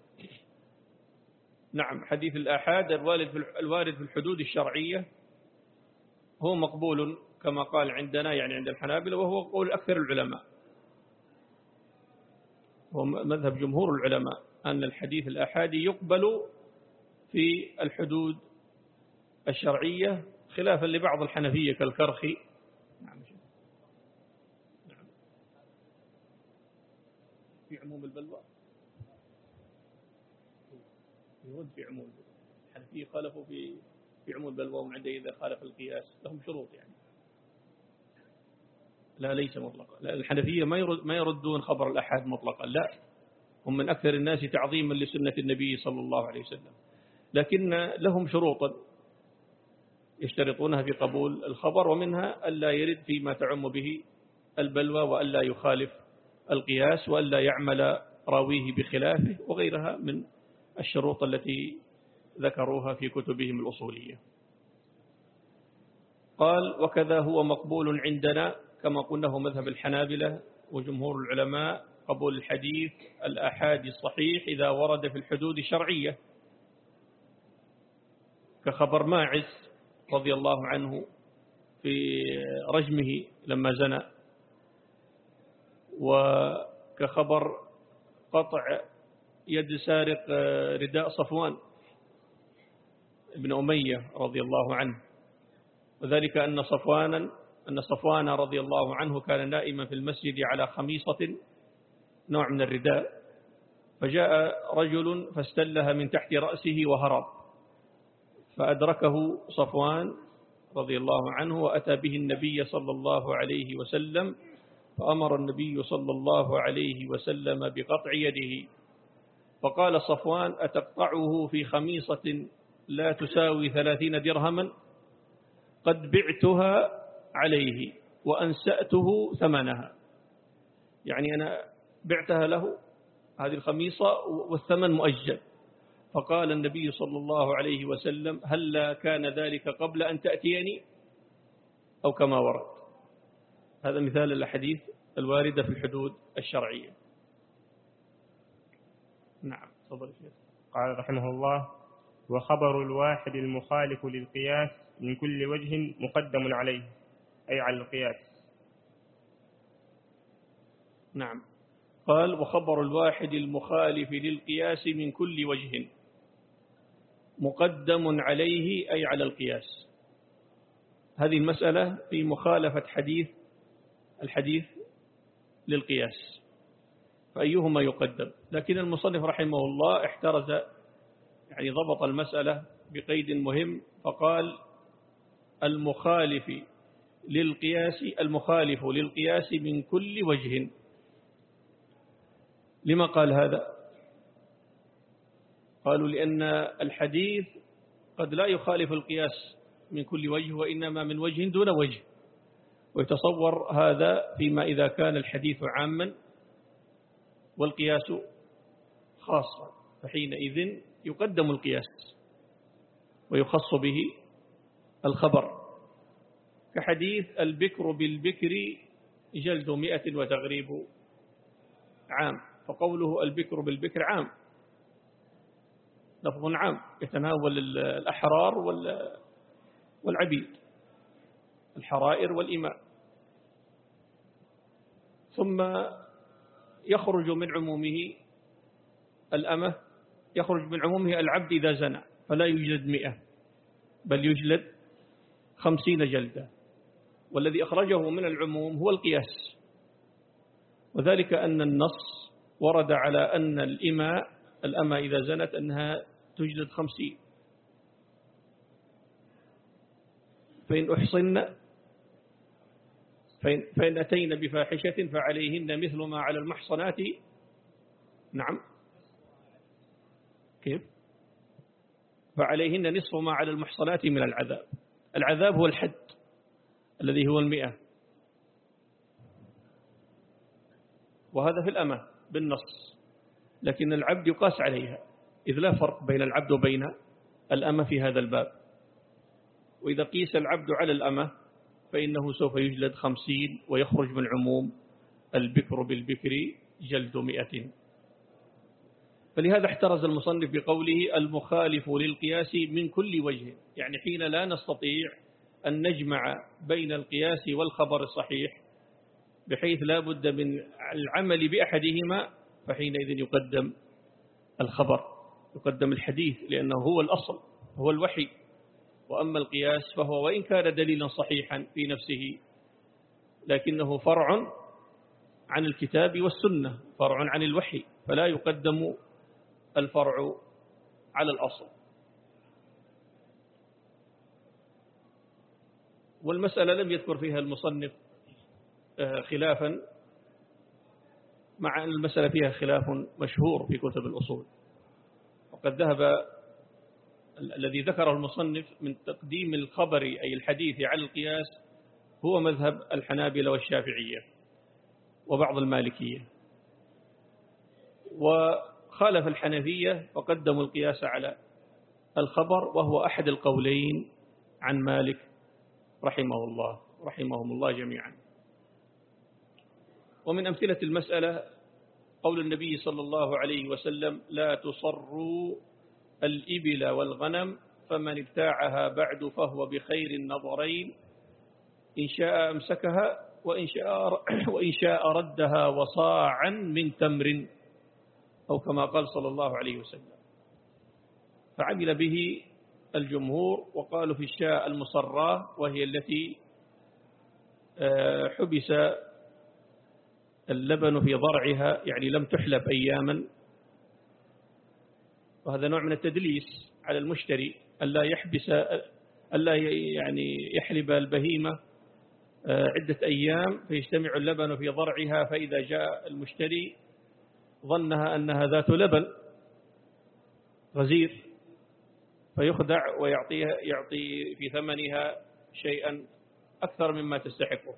نعم، حديث الآحاد الوارد في الحدود الشرعية هو مقبول كما قال عندنا، يعني عند الحنابلة، وهو قول أكثر العلماء، هو مذهب جمهور العلماء أن الحديث الآحادي يقبل في الحدود الشرعية، خلافا لبعض الحنفية كالكرخي. نعم. نعم. في عموم البلوى يرد في عموم البلوى. الحنفية خالفوا في في عموم البلوى، ومن عنده إذا خالف القياس لهم شروط يعني. لا، ليس مطلقا. لا، الحنفية ما يرد ما يردون خبر الأحاد مطلقا، لا، هم من أكثر الناس تعظيما لسنة النبي صلى الله عليه وسلم، لكن لهم شروطا يشترطونها في قبول الخبر، ومنها ألا يرد فيما تعم به البلوى، وألا يخالف القياس، وألا يعمل راويه بخلافه، وغيرها من الشروط التي ذكروها في كتبهم الأصولية. قال: وكذا هو مقبول عندنا، كما قلنا مذهب الحنابلة وجمهور العلماء قبول الحديث الآحادي الصحيح إذا ورد في الحدود الشرعية، كخبر ماعز رضي الله عنه في رجمه لما زنى، وكخبر قطع يد سارق رداء صفوان ابن أمية رضي الله عنه، وذلك أن صفوانا أن صفوان رضي الله عنه كان نائما في المسجد على خميصة نوع من الرداء، فجاء رجل فاستلها من تحت رأسه وهرب، فأدركه صفوان رضي الله عنه وأتى به النبي صلى الله عليه وسلم، فأمر النبي صلى الله عليه وسلم بقطع يده، فقال صفوان: أتقطعه في خميصة لا تساوي ثلاثين درهما؟ قد بعتها عليه وأنسأته ثمنها، يعني أنا بعتها له هذه الخميصة والثمن مؤجل. فقال النبي صلى الله عليه وسلم: هل كان ذلك قبل أن تأتيني؟ أو كما ورد. هذا مثال الأحاديث الواردة في الحدود الشرعية. نعم، تفضل شيخ. قال رحمه الله: وخبر الواحد المخالف للقياس من كل وجه مقدم عليه، أي على القياس. نعم. قال: وخبر الواحد المخالف للقياس من كل وجه مقدم عليه، أي على القياس. هذه المسألة في مخالفة حديث الحديث للقياس، فأيهما يقدم؟ لكن المصنف رحمه الله احترز، يعني ضبط المسألة بقيد مهم، فقال: المخالف للقياس المخالف للقياس من كل وجه. لما قال هذا؟ قالوا لأن الحديث قد لا يخالف القياس من كل وجه، وإنما من وجه دون وجه، ويتصور هذا فيما إذا كان الحديث عاما والقياس خاصا، فحينئذ يقدم القياس ويخص به الخبر، كحديث البكر بالبكر جلد مئة وتغريب عام، فقوله البكر بالبكر عام، لفظ عام يتناول الأحرار والعبيد، الحرائر والإماء، ثم يخرج من عمومه الأمة يخرج من عمومه العبد إذا زنى، فلا يوجد مئة بل يجلد خمسين جلدة. والذي أخرجه من العموم هو القياس، وذلك أن النص ورد على أن الإماء الأمة إذا زنت أنها تجلد خمسين، فإن أحصن فإن, فإن أتين بفاحشة فعليهن مثل ما على المحصنات. نعم كيف؟ فعليهن نصف ما على المحصنات من العذاب. العذاب هو الحد الذي هو المئة، وهذا في الأمة بالنص، لكن العبد يقاس عليها، إذ لا فرق بين العبد وبين الأمة في هذا الباب. وإذا قيس العبد على الأمة فإنه سوف يجلد خمسين ويخرج من عموم البكر بالبكر جلد مئة. فلهذا احترز المصنف بقوله المخالف للقياس من كل وجه، يعني حين لا نستطيع أن نجمع بين القياس والخبر الصحيح بحيث لا بد من العمل بأحدهما، فحينئذ يقدم الخبر، يقدم الحديث، لأنه هو الأصل، هو الوحي. وأما القياس فهو وإن كان دليلا صحيحا في نفسه لكنه فرع عن الكتاب والسنة، فرع عن الوحي، فلا يقدم الفرع على الأصل. والمسألة لم يذكر فيها المصنف خلافا، مع أن المسألة فيها خلاف مشهور في كتب الأصول. وقد ذهب الذي ذكره المصنف من تقديم الخبر أي الحديث على القياس هو مذهب الحنابلة والشافعية وبعض المالكية، وخالف الحنفية وقدموا القياس على الخبر، وهو أحد القولين عن مالك رحمه الله رحمهم الله جميعا. ومن أمثلة المسألة قول النبي صلى الله عليه وسلم لا تصروا الإبل والغنم فمن ابتاعها بعد فهو بخير النظرين إن شاء أمسكها وإن شاء, وإن شاء ردها وصاعا من تمر، أو كما قال صلى الله عليه وسلم. فعمل به الجمهور، وقالوا في الشاء المصراه وهي التي حبس اللبن في ضرعها، يعني لم تحلب أياما، وهذا نوع من التدليس على المشتري، ألا يحبس ألا يعني يحلب البهيمة عدة أيام فيجتمع اللبن في ضرعها، فإذا جاء المشتري ظنها أنها ذات لبن غزير فيخدع ويعطيها يعطي في ثمنها شيئا أكثر مما تستحقه.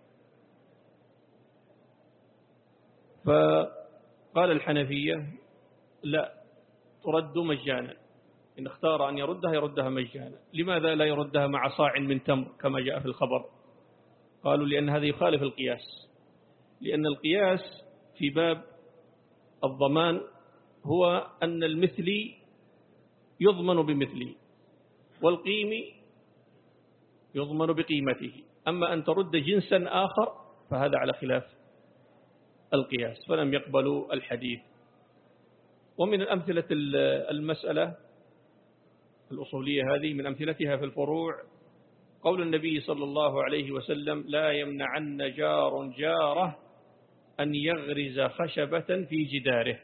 فقال الحنفية لا، ترد مجانا، إن اختار أن يردها يردها مجانا. لماذا لا يردها مع صاع من تمر كما جاء في الخبر؟ قالوا لأن هذا يخالف القياس، لأن القياس في باب الضمان هو أن المثلي يضمن بمثله والقيم يضمن بقيمته، أما أن ترد جنسا آخر فهذا على خلاف القياس، فلم يقبلوا الحديث. ومن الأمثلة المسألة الأصولية هذه من أمثلتها في الفروع قول النبي صلى الله عليه وسلم لا يمنعن جار جاره أن يغرز خشبة في جداره،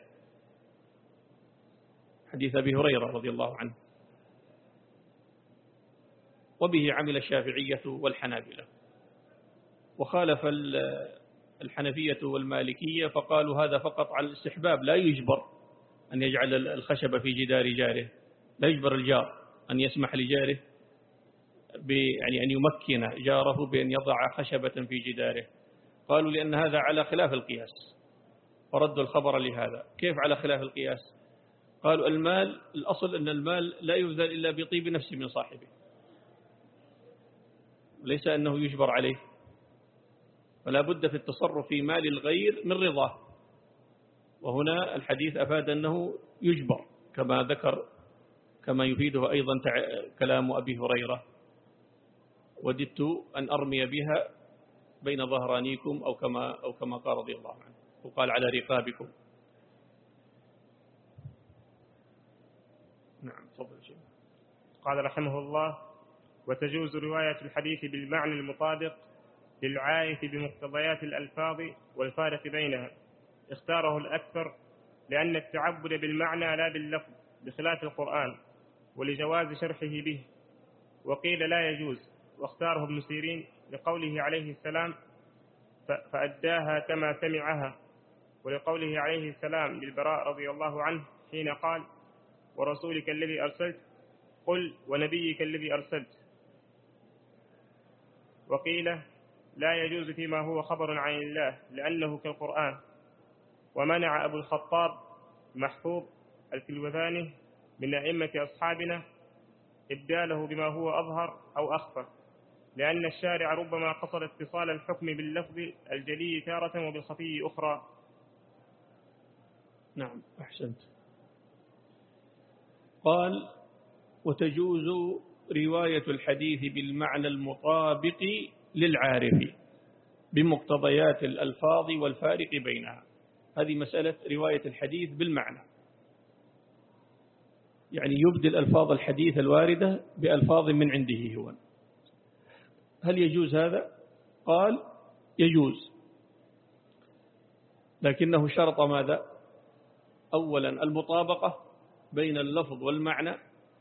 حديث أبي هريرة رضي الله عنه. وبه عمل الشافعية والحنابلة، وخالف الحنفية والمالكية فقالوا هذا فقط على الاستحباب، لا يجبر أن يجعل الخشب في جدار جاره، لا يجبر الجار أن يسمح لجاره يعني أن يمكن جاره بأن يضع خشبة في جداره. قالوا لأن هذا على خلاف القياس، وردوا الخبر لهذا. كيف على خلاف القياس؟ قالوا المال الأصل أن المال لا يبذل إلا بطيب نفس من صاحبه، ليس أنه يجبر عليه، فلا بد في التصرف في مال الغير من رضاه. وهنا الحديث أفاد أنه يجبر كما ذكر، كما يفيده أيضا كلام أبي هريرة وددت أن أرمي بها بين ظهرانيكم أو كما, أو كما قال رضي الله عنه، وقال على رقابكم. نعم تفضل شيخ. قال رحمه الله: وتجوز رواية الحديث بالمعنى المطابق للعائف بمقتضيات الألفاظ والفارق بينها. اختاره الأكثر لأن التعبد بالمعنى لا باللفظ بخلاف القرآن، ولجواز شرحه به. وقيل لا يجوز، واختاره ابن سيرين لقوله عليه السلام: فأداها كما سمعها، ولقوله عليه السلام للبراء رضي الله عنه حين قال: ورسولك الذي أرسلت قل ونبيك الذي أرسلت. وقيل لا يجوز فيما هو خبر عن الله لأنه كالقرآن. ومنع أبو الخطاب محفوظ الكلوذاني من أئمة أصحابنا إبداله بما هو أظهر أو أخفى، لأن الشارع ربما قصد اتصال الحكم باللفظ الجلي تارة وبالخفي أخرى. نعم أحسنت. قال: وتجوز رواية الحديث بالمعنى المطابق للعارف بمقتضيات الألفاظ والفارق بينها. هذه مسألة رواية الحديث بالمعنى، يعني يبدل ألفاظ الحديث الواردة بألفاظ من عنده هو. هل يجوز هذا؟ قال: يجوز، لكنه شرط ماذا؟ أولا المطابقة بين اللفظ والمعنى،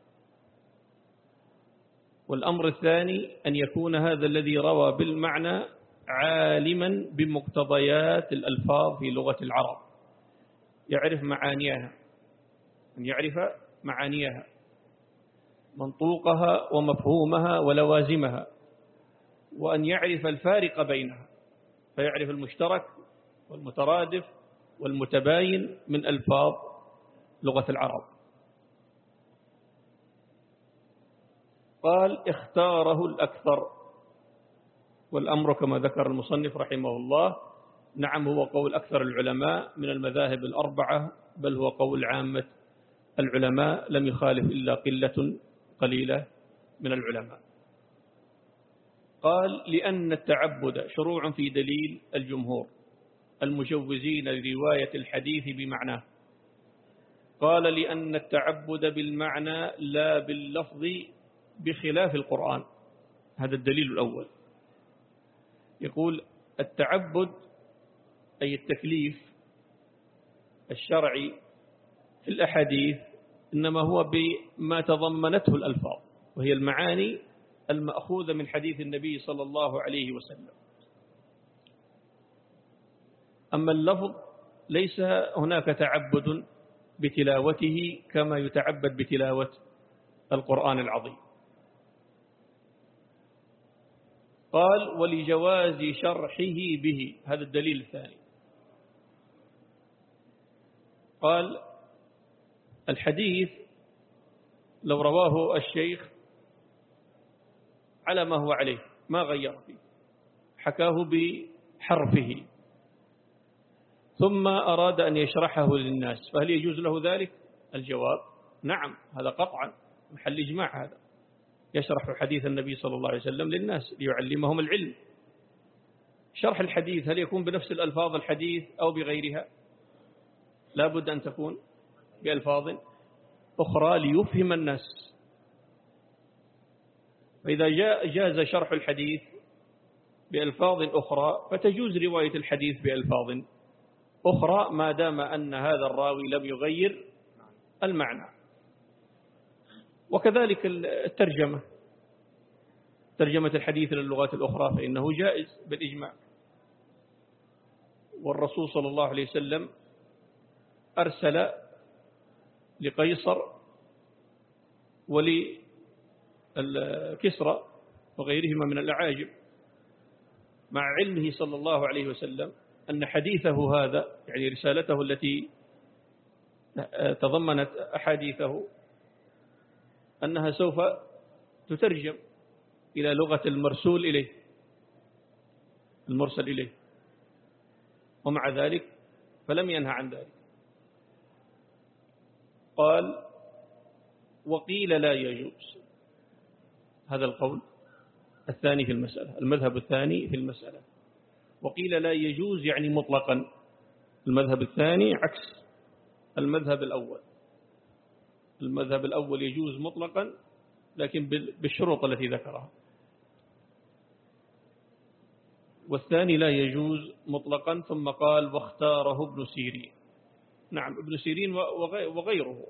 والأمر الثاني أن يكون هذا الذي روى بالمعنى عالما بمقتضيات الألفاظ في لغة العرب، يعرف معانيها، أن يعرف معانيها منطوقها ومفهومها ولوازمها، وأن يعرف الفارق بينها، فيعرف المشترك والمترادف والمتباين من ألفاظ لغة العرب. قال: اختاره الأكثر، والأمر كما ذكر المصنف رحمه الله نعم هو قول أكثر العلماء من المذاهب الأربعة، بل هو قول عامة العلماء، لم يخالف إلا قلة قليلة من العلماء. قال: لأن التعبد شروع في دليل الجمهور المجوزين لرواية الحديث بمعناه. قال: لأن التعبد بالمعنى لا باللفظ بخلاف القرآن. هذا الدليل الأول. يقول: التعبد أي التكليف الشرعي في الأحاديث إنما هو بما تضمنته الألفاظ، وهي المعاني المأخوذة من حديث النبي صلى الله عليه وسلم. أما اللفظ ليس هناك تعبد بتلاوته كما يتعبد بتلاوة القرآن العظيم. قال: ولجواز شرحه به. هذا الدليل الثاني. قال: الحديث لو رواه الشيخ على ما هو عليه ما غير فيه، حكاه بحرفه، ثم أراد أن يشرحه للناس، فهل يجوز له ذلك؟ الجواب: نعم، هذا قطعا محل إجماع. هذا يشرح حديث النبي صلى الله عليه وسلم للناس ليعلمهم العلم. شرح الحديث هل يكون بنفس الألفاظ الحديث أو بغيرها؟ لا بد أن تكون بألفاظ أخرى ليفهم الناس. فإذا جاء جاز شرح الحديث بألفاظ أخرى فتجوز رواية الحديث بألفاظ أخرى ما دام أن هذا الراوي لم يغير المعنى. وكذلك الترجمة، ترجمة الحديث للغات الأخرى فإنه جائز بالإجماع. والرسول صلى الله عليه وسلم أرسل لقيصر ولكسرى وغيرهما من الأعاجم مع علمه صلى الله عليه وسلم أن حديثه هذا، يعني رسالته التي تضمنت أحاديثه، أنها سوف تترجم إلى لغة المرسول إليه، المرسل إليه، ومع ذلك فلم ينهى عن ذلك. قال: وقيل لا يجوز. هذا القول الثاني في المسألة، المذهب الثاني في المسألة. وقيل لا يجوز يعني مطلقا. المذهب الثاني عكس المذهب الأول. المذهب الأول يجوز مطلقا لكن بالشروط التي ذكرها، والثاني لا يجوز مطلقا. ثم قال واختاره ابن سيرين. نعم ابن سيرين وغيره،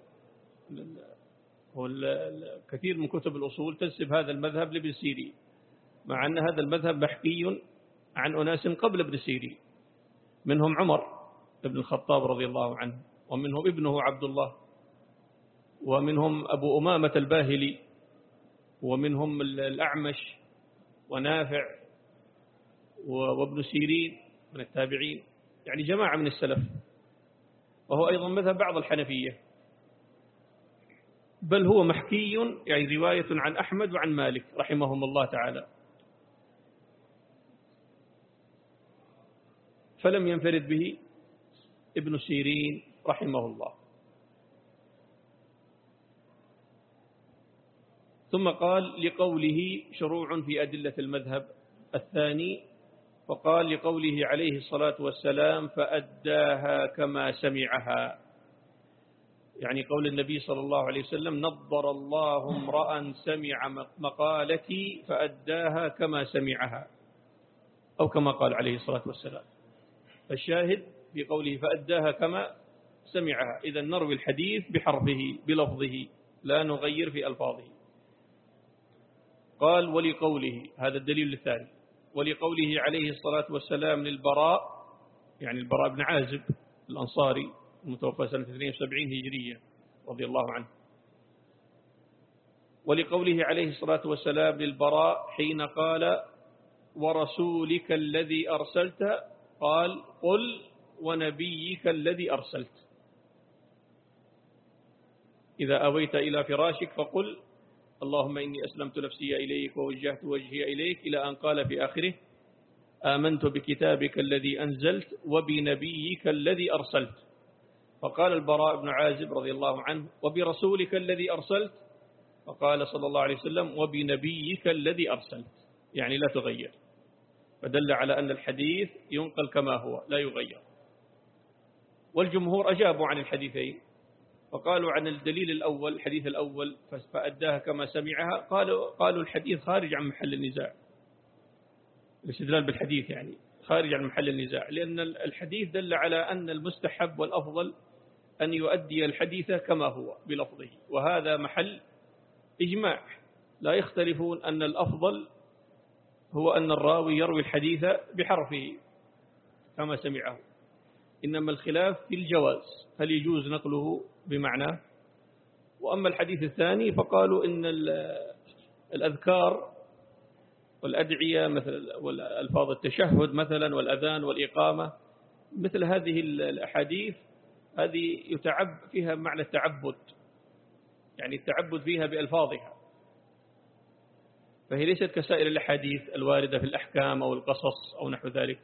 كثير من كتب الأصول تنسب هذا المذهب لابن سيرين، مع أن هذا المذهب محكي عن أناس قبل ابن سيرين، منهم عمر بن الخطاب رضي الله عنه، ومنهم ابنه عبد الله، ومنهم أبو أمامة الباهلي، ومنهم الأعمش ونافع وابن سيرين من التابعين، يعني جماعة من السلف. وهو أيضا مذهب بعض الحنفية، بل هو محكي يعني رواية عن أحمد وعن مالك رحمهم الله تعالى، فلم ينفرد به ابن سيرين رحمه الله. ثم قال لقوله شروع في أدلة المذهب الثاني، فقال لقوله عليه الصلاة والسلام فأداها كما سمعها، يعني قول النبي صلى الله عليه وسلم نضر الله امرأ سمع مقالتي فأداها كما سمعها، أو كما قال عليه الصلاة والسلام. فالشاهد في قوله فأداها كما سمعها، إذا نروي الحديث بحرفه بلفظه لا نغير في ألفاظه. قال ولقوله، هذا الدليل الثاني، ولقوله عليه الصلاة والسلام للبراء، يعني البراء بن عازب الأنصاري المتوفى سنة اثنين وسبعين هجرية رضي الله عنه، ولقوله عليه الصلاة والسلام للبراء حين قال ورسولك الذي أرسلت، قال قل ونبيك الذي أرسلت، إذا أويت إلى فراشك فقل اللهم إني أسلمت نفسي إليك ووجهت وجهي إليك، إلى أن قال في آخره آمنت بكتابك الذي أنزلت وبنبيك الذي أرسلت. فقال البراء بن عازب رضي الله عنه وبرسولك الذي أرسلت، فقال صلى الله عليه وسلم وبنبيك الذي أرسلت، يعني لا تغير، فدل على أن الحديث ينقل كما هو لا يغير. والجمهور أجابوا عن الحديثين، فقالوا عن الدليل الأول الحديث الأول فأداها كما سمعها، قالوا قالوا الحديث خارج عن محل النزاع، الاستدلال بالحديث يعني خارج عن محل النزاع، لأن الحديث دل على أن المستحب والأفضل أن يؤدي الحديث كما هو بلفظه، وهذا محل إجماع، لا يختلفون أن الأفضل هو أن الراوي يروي الحديث بحرفه كما سمعه، إنما الخلاف في الجواز، هل يجوز نقله بمعناه. وأما الحديث الثاني فقالوا إن الأذكار والأدعية مثل والألفاظ التشهد مثلا والأذان والإقامة، مثل هذه الأحاديث هذه يتعب فيها معنى التعبد، يعني التعبد فيها بألفاظها، فهي ليست كسائر الأحاديث الواردة في الأحكام أو القصص أو نحو ذلك.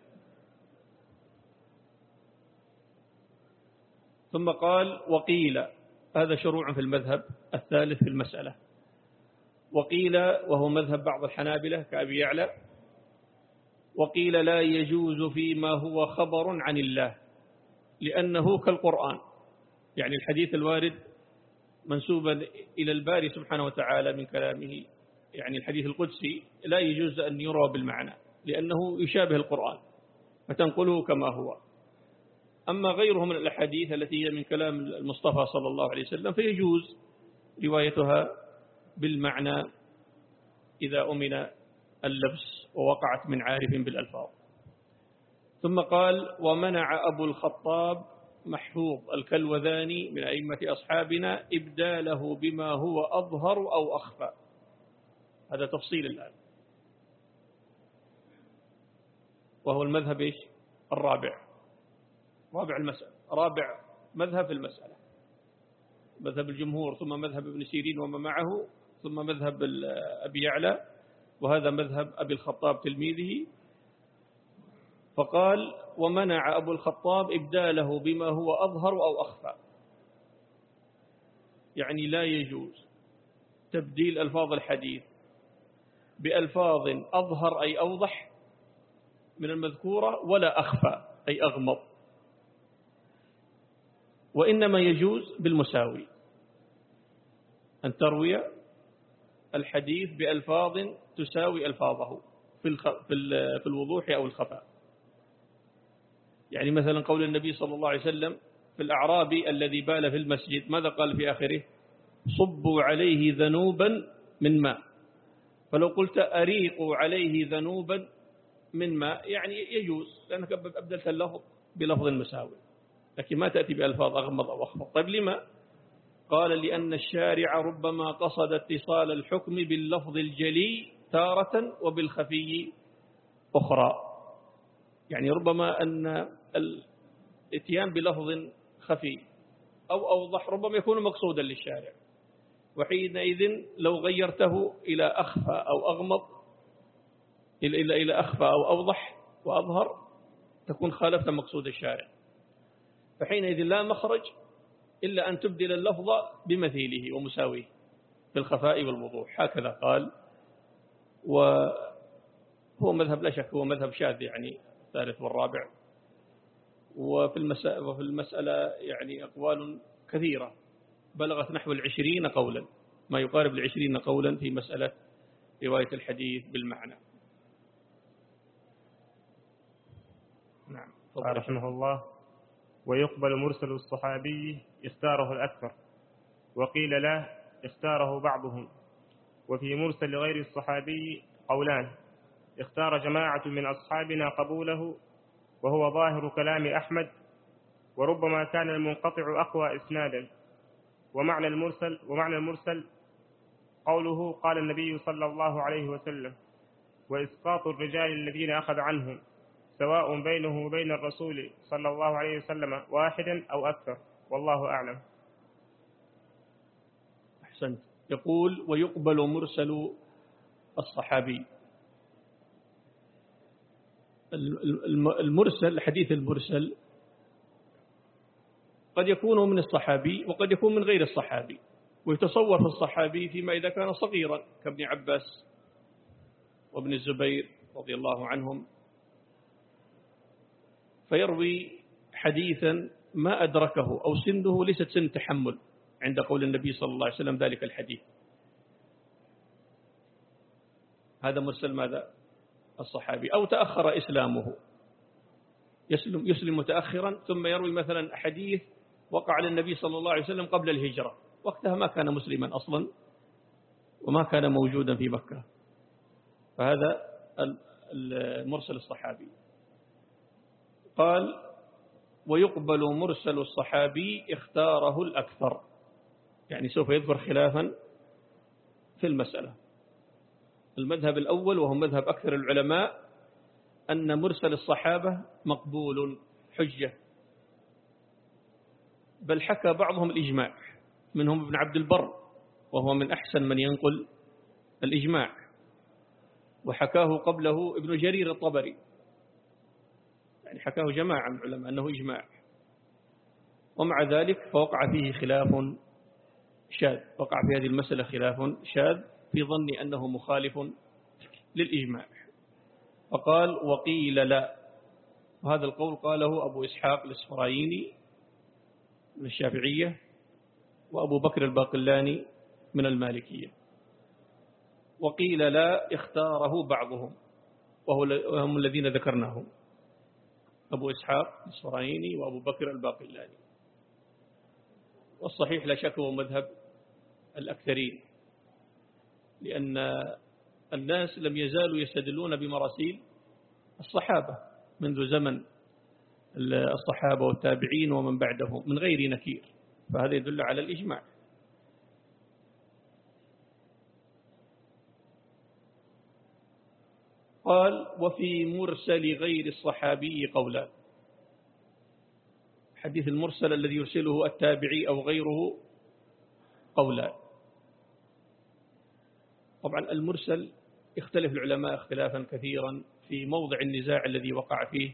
ثم قال وقيل، هذا شروع في المذهب الثالث في المسألة، وقيل وهو مذهب بعض الحنابلة كأبي يعلى، وقيل لا يجوز فيما هو خبر عن الله لأنه كالقرآن، يعني الحديث الوارد منسوبا إلى الباري سبحانه وتعالى من كلامه، يعني الحديث القدسي لا يجوز أن يرى بالمعنى لأنه يشابه القرآن فتنقله كما هو. أما غيره من الأحاديث التي هي من كلام المصطفى صلى الله عليه وسلم فيجوز روايتها بالمعنى إذا أمن اللبس ووقعت من عارف بالألفاظ. ثم قال ومنع أبو الخطاب محفوظ الكلوذاني من أئمة أصحابنا إبداله بما هو أظهر أو أخفى، هذا تفصيل الآن، وهو المذهب إيش؟ الرابع، رابع المسألة، رابع مذهب في المسألة، مذهب الجمهور ثم مذهب ابن سيرين وما معه ثم مذهب أبي يعلى، وهذا مذهب أبي الخطاب تلميذه. فقال ومنع أبو الخطاب إبداله بما هو أظهر أو أخفى، يعني لا يجوز تبديل ألفاظ الحديث بألفاظ أظهر أي أوضح من المذكورة ولا أخفى أي أغمض، وإنما يجوز بالمساوي، أن تروي الحديث بألفاظ تساوي ألفاظه في في الوضوح أو الخفاء. يعني مثلا قول النبي صلى الله عليه وسلم في الأعرابي الذي بال في المسجد، ماذا قال في آخره؟ صبوا عليه ذنوبا من ماء. فلو قلت أريقوا عليه ذنوبا من ماء يعني يجوز، لأنك أبدلت اللفظ بلفظ مساوي، لكن ما تأتي بألفاظ أغمض أو أخفض. طيب لما؟ قال لأن الشارع ربما قصد اتصال الحكم باللفظ الجلي تارة وبالخفي أخرى. يعني ربما أن الاتيان بلفظ خفي أو أوضح ربما يكون مقصودا للشارع، وحينئذ لو غيرته إلى أخفى أو أغمض إلى إلى إلى أخفى أو أوضح وأظهر تكون خالفت مقصود الشارع، فحينئذ لا مخرج إلا أن تبدل اللفظ بمثيله ومساويه في الخفاء والوضوح. هكذا قال، وهو مذهب لا شك هو مذهب شاذ يعني الثالث والرابع. وفي المسألة, وفي المسألة يعني أقوال كثيرة بلغت نحو العشرين قولا، ما يقارب العشرين قولا في مسألة رواية الحديث بالمعنى. نعم. قال رحمه الله: ويقبل مرسل الصحابي اختاره الأكثر، وقيل لا اختاره بعضهم. وفي مرسل غير الصحابي قولان: اختار جماعة من أصحابنا قبوله وهو ظاهر كلام أحمد، وربما كان المنقطع أقوى إسنادا. ومعنى المرسل ومعنى المرسل قوله قال النبي صلى الله عليه وسلم، وإسقاط الرجال الذين أخذ عنهم سواء بينه وبين الرسول صلى الله عليه وسلم واحدا أو أكثر، والله أعلم. أحسنت. يقول: ويقبل مرسل الصحابي. المرسل، الحديث المرسل قد يكون من الصحابي وقد يكون من غير الصحابي، ويتصور في الصحابي فيما إذا كان صغيرا كابن عباس وابن الزبير رضي الله عنهم، فيروي حديثا ما أدركه أو سنه ليست سن تحمل عند قول النبي صلى الله عليه وسلم ذلك الحديث. هذا مرسل ماذا؟ الصحابي. أو تأخر إسلامه، يسلم, يسلم متأخرا ثم يروي مثلا حديث وقع للنبي صلى الله عليه وسلم قبل الهجرة، وقتها ما كان مسلما أصلا وما كان موجودا في مكة، فهذا المرسل الصحابي. قال: ويقبل مرسل الصحابي اختاره الأكثر، يعني سوف يذكر خلافا في المسألة. المذهب الأول وهو مذهب أكثر العلماء أن مرسل الصحابة مقبول حجة، بل حكى بعضهم الإجماع، منهم ابن عبد البر وهو من أحسن من ينقل الإجماع، وحكاه قبله ابن جرير الطبري، يعني حكاه جماعة من العلماء أنه إجماع. ومع ذلك فوقع فيه خلاف شاذ، وقع في هذه المسألة خلاف شاذ في ظن أنه مخالف للإجماع، فقال: وقيل لا. وهذا القول قاله أبو إسحاق الإسفرايني من الشافعية، وأبو بكر الباقلاني من المالكية. وقيل لا اختاره بعضهم وهم الذين ذكرناهم، أبو إسحاق الإسفرايني وأبو بكر الباقلاني. والصحيح لا شك هو مذهب الأكثرين، لأن الناس لم يزالوا يستدلون بمراسيل الصحابة منذ زمن الصحابة والتابعين ومن بعدهم من غير نكير، فهذا يدل على الإجماع. قال: وفي مرسل غير الصحابي قولان. حديث المرسل الذي يرسله التابعي أو غيره قولان. طبعا المرسل اختلف العلماء اختلافا كثيرا في موضع النزاع الذي وقع فيه.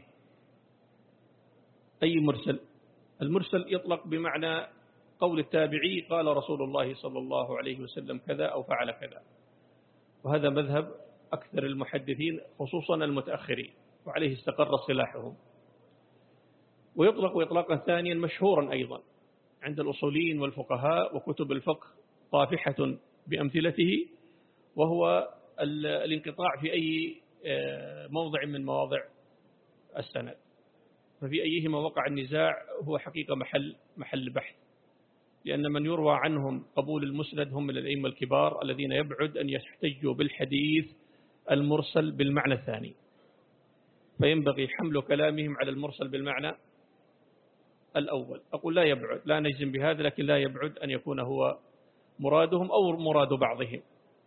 أي مرسل؟ المرسل يطلق بمعنى قول التابعي قال رسول الله صلى الله عليه وسلم كذا أو فعل كذا، وهذا مذهب أكثر المحدثين خصوصا المتأخرين، وعليه استقر صلاحهم. ويطلق إطلاقا ثانيا مشهورا أيضا عند الأصوليين والفقهاء وكتب الفقه طافحة بأمثلته، وهو الانقطاع في أي موضع من مواضع السند، ففي أيهما وقع النزاع هو حقيقة محل محل بحث، لأن من يروى عنهم قبول المسند هم من الأئمة الكبار الذين يبعد أن يحتجوا بالحديث المرسل بالمعنى الثاني، فينبغي حمل كلامهم على المرسل بالمعنى الأول. أقول لا يبعد، لا نجزم بهذا، لكن لا يبعد أن يكون هو مرادهم أو مراد بعضهم.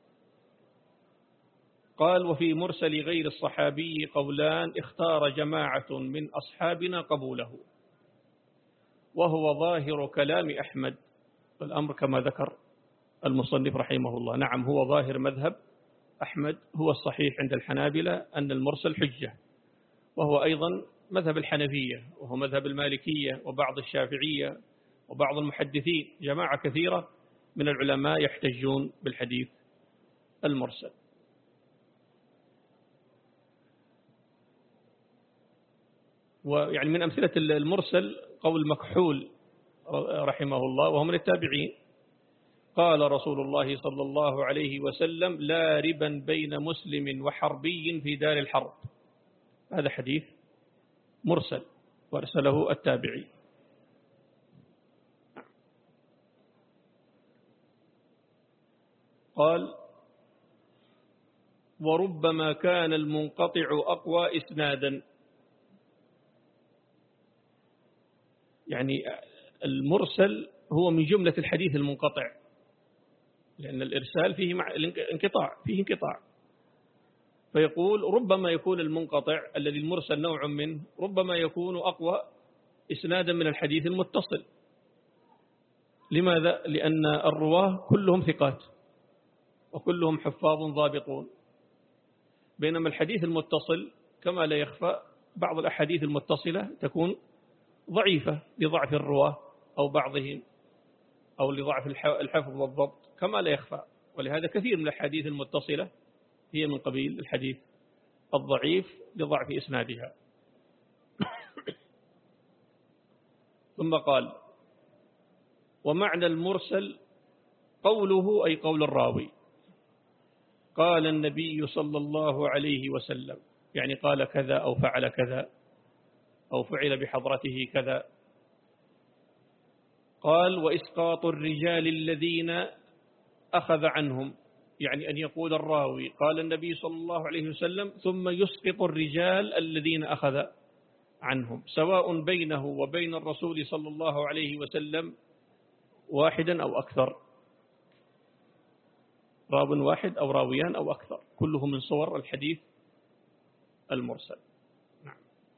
قال: وفي مرسل غير الصحابي قولان اختار جماعة من أصحابنا قبوله، وهو ظاهر كلام أحمد. الأمر كما ذكر المصنف رحمه الله، نعم هو ظاهر مذهب أحمد، هو الصحيح عند الحنابلة أن المرسل حجة، وهو أيضا مذهب الحنفية، وهو مذهب المالكية وبعض الشافعية وبعض المحدثين، جماعة كثيرة من العلماء يحتجون بالحديث المرسل. ويعني من أمثلة المرسل قول مكحول رحمه الله وهو من التابعين، قال رسول الله صلى الله عليه وسلم: لا ربا بين مسلم وحربي في دار الحرب. هذا حديث مرسل وارسله التابعي. قال: وربما كان المنقطع أقوى إسنادا. يعني المرسل هو من جملة الحديث المنقطع، لأن الإرسال فيه مع انقطاع، فيه انقطاع، فيقول ربما يكون المنقطع الذي المرسل نوع منه ربما يكون أقوى إسنادا من الحديث المتصل. لماذا؟ لأن الرواه كلهم ثقات وكلهم حفاظ ضابطون، بينما الحديث المتصل كما لا يخفى بعض الأحاديث المتصلة تكون ضعيفة لضعف الرواه أو بعضهم أو لضعف الحفظ والضبط كما لا يخفى، ولهذا كثير من الأحاديث المتصلة هي من قبيل الحديث الضعيف لضعف إسنادها. ثم قال: ومعنى المرسل قوله أي قول الراوي، قال النبي صلى الله عليه وسلم، يعني قال كذا أو فعل كذا أو فعل بحضرته كذا. قال: وإسقاط الرجال الذين أخذ عنهم، يعني أن يقول الراوي قال النبي صلى الله عليه وسلم ثم يسقط الرجال الذين أخذ عنهم، سواء بينه وبين الرسول صلى الله عليه وسلم واحدا أو أكثر، راو واحد أو راويان أو أكثر، كله من صور الحديث المرسل. نعم.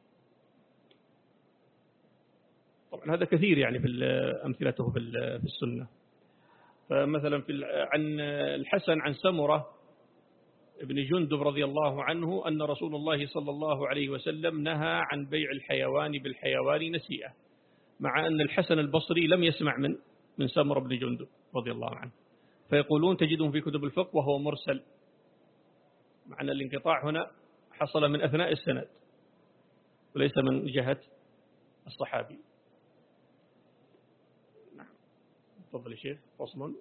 طبعا هذا كثير يعني في أمثلته في السنة. فمثلا في عن الحسن عن سمرة ابن جندب رضي الله عنه أن رسول الله صلى الله عليه وسلم نهى عن بيع الحيوان بالحيوان نسيئة، مع أن الحسن البصري لم يسمع من من سمرة بن جندب رضي الله عنه، فيقولون تجدهم في كتب الفقه وهو مرسل، مع أن الانقطاع هنا حصل من أثناء السند وليس من جهة الصحابي. نعم. تفضل يا شيخ. فصل.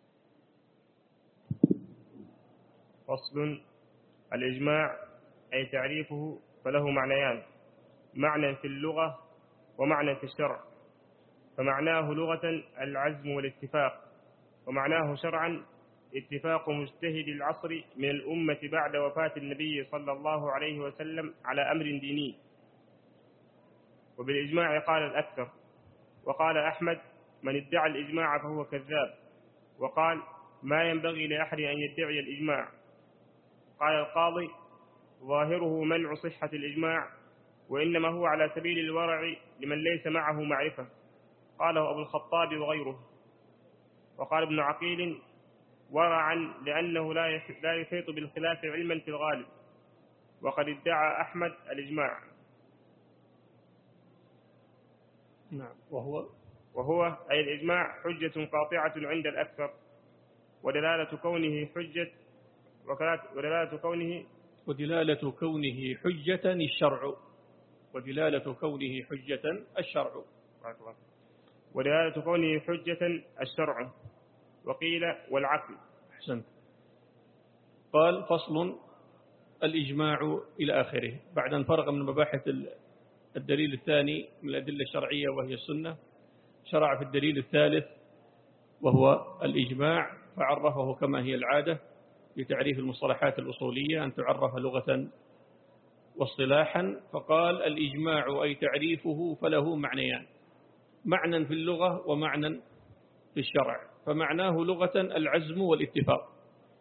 فصل. الإجماع أي تعريفه فله معنيان: معنى في اللغة ومعنى في الشرع. فمعناه لغة العزم والاتفاق، ومعناه شرعا اتفاق مجتهد العصر من الأمة بعد وفاة النبي صلى الله عليه وسلم على أمر ديني. وبالإجماع قال الأكثر. وقال أحمد: من ادعى الإجماع فهو كذاب. وقال: ما ينبغي لأحد أن يدعي الإجماع. قال القاضي: ظاهره منع صحة الإجماع، وإنما هو على سبيل الورع لمن ليس معه معرفة. قاله أبو الخطاب وغيره. وقال ابن عقيل: ورعا لأنه لا يحيط بالخلاف علما في الغالب. وقد ادعى أحمد الإجماع. نعم. وهو وهو أي الإجماع حجة قاطعة عند الأكثر، ودلالة كونه حجة ودلالة كونه ودلالة كونه حجة الشرع ودلالة كونه حجة الشرع ودلالة كونه حجة الشرع وقيل والعقل. أحسنت. قال فصل الإجماع إلى آخره. بعد أن فرغ من مباحث الدليل الثاني من الأدلة الشرعية وهي السنة، شرع في الدليل الثالث وهو الإجماع، فعرفه كما هي العادة بتعريف المصطلحات الأصولية أن تعرف لغة واصطلاحا. فقال الإجماع أي تعريفه فله معنيان، معنى في اللغة ومعنى في الشرع. فمعناه لغة العزم والاتفاق،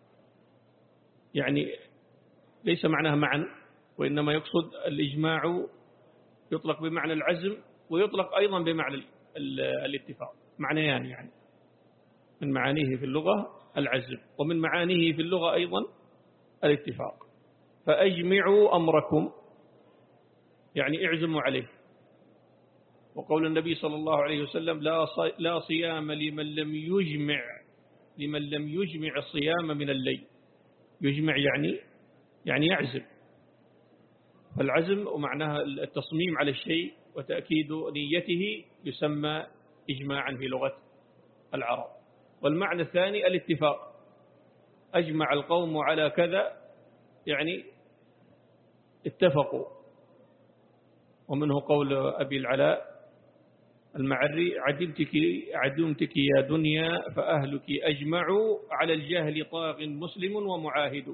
يعني ليس معناه معا، وإنما يقصد الإجماع يطلق بمعنى العزم ويطلق أيضا بمعنى الاتفاق، معنيان يعني. من معانيه في اللغة العزم، ومن معانيه في اللغة أيضا الاتفاق. فأجمعوا أمركم يعني اعزموا عليه. وقول النبي صلى الله عليه وسلم لا صيام لمن لم يجمع لمن لم يجمع الصيام من الليل. يجمع يعني يعني يعزم. فالعزم ومعناها التصميم على الشيء وتأكيد نيته يسمى إجماعا في لغة العرب. والمعنى الثاني الاتفاق، أجمع القوم على كذا يعني اتفقوا. ومنه قول أبي العلاء المعري عدمتك, عدمتك يا دنيا فأهلك أجمعوا على الجهل طاغ مسلم ومعاهد.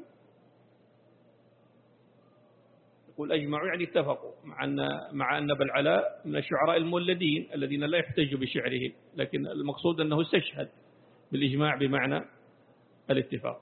يقول أجمعوا يعني اتفقوا، مع أن, مع أن أبا العلاء من الشعراء المولدين الذين لا يحتج بشعره، لكن المقصود أنه استشهد بالإجماع بمعنى الاتفاق.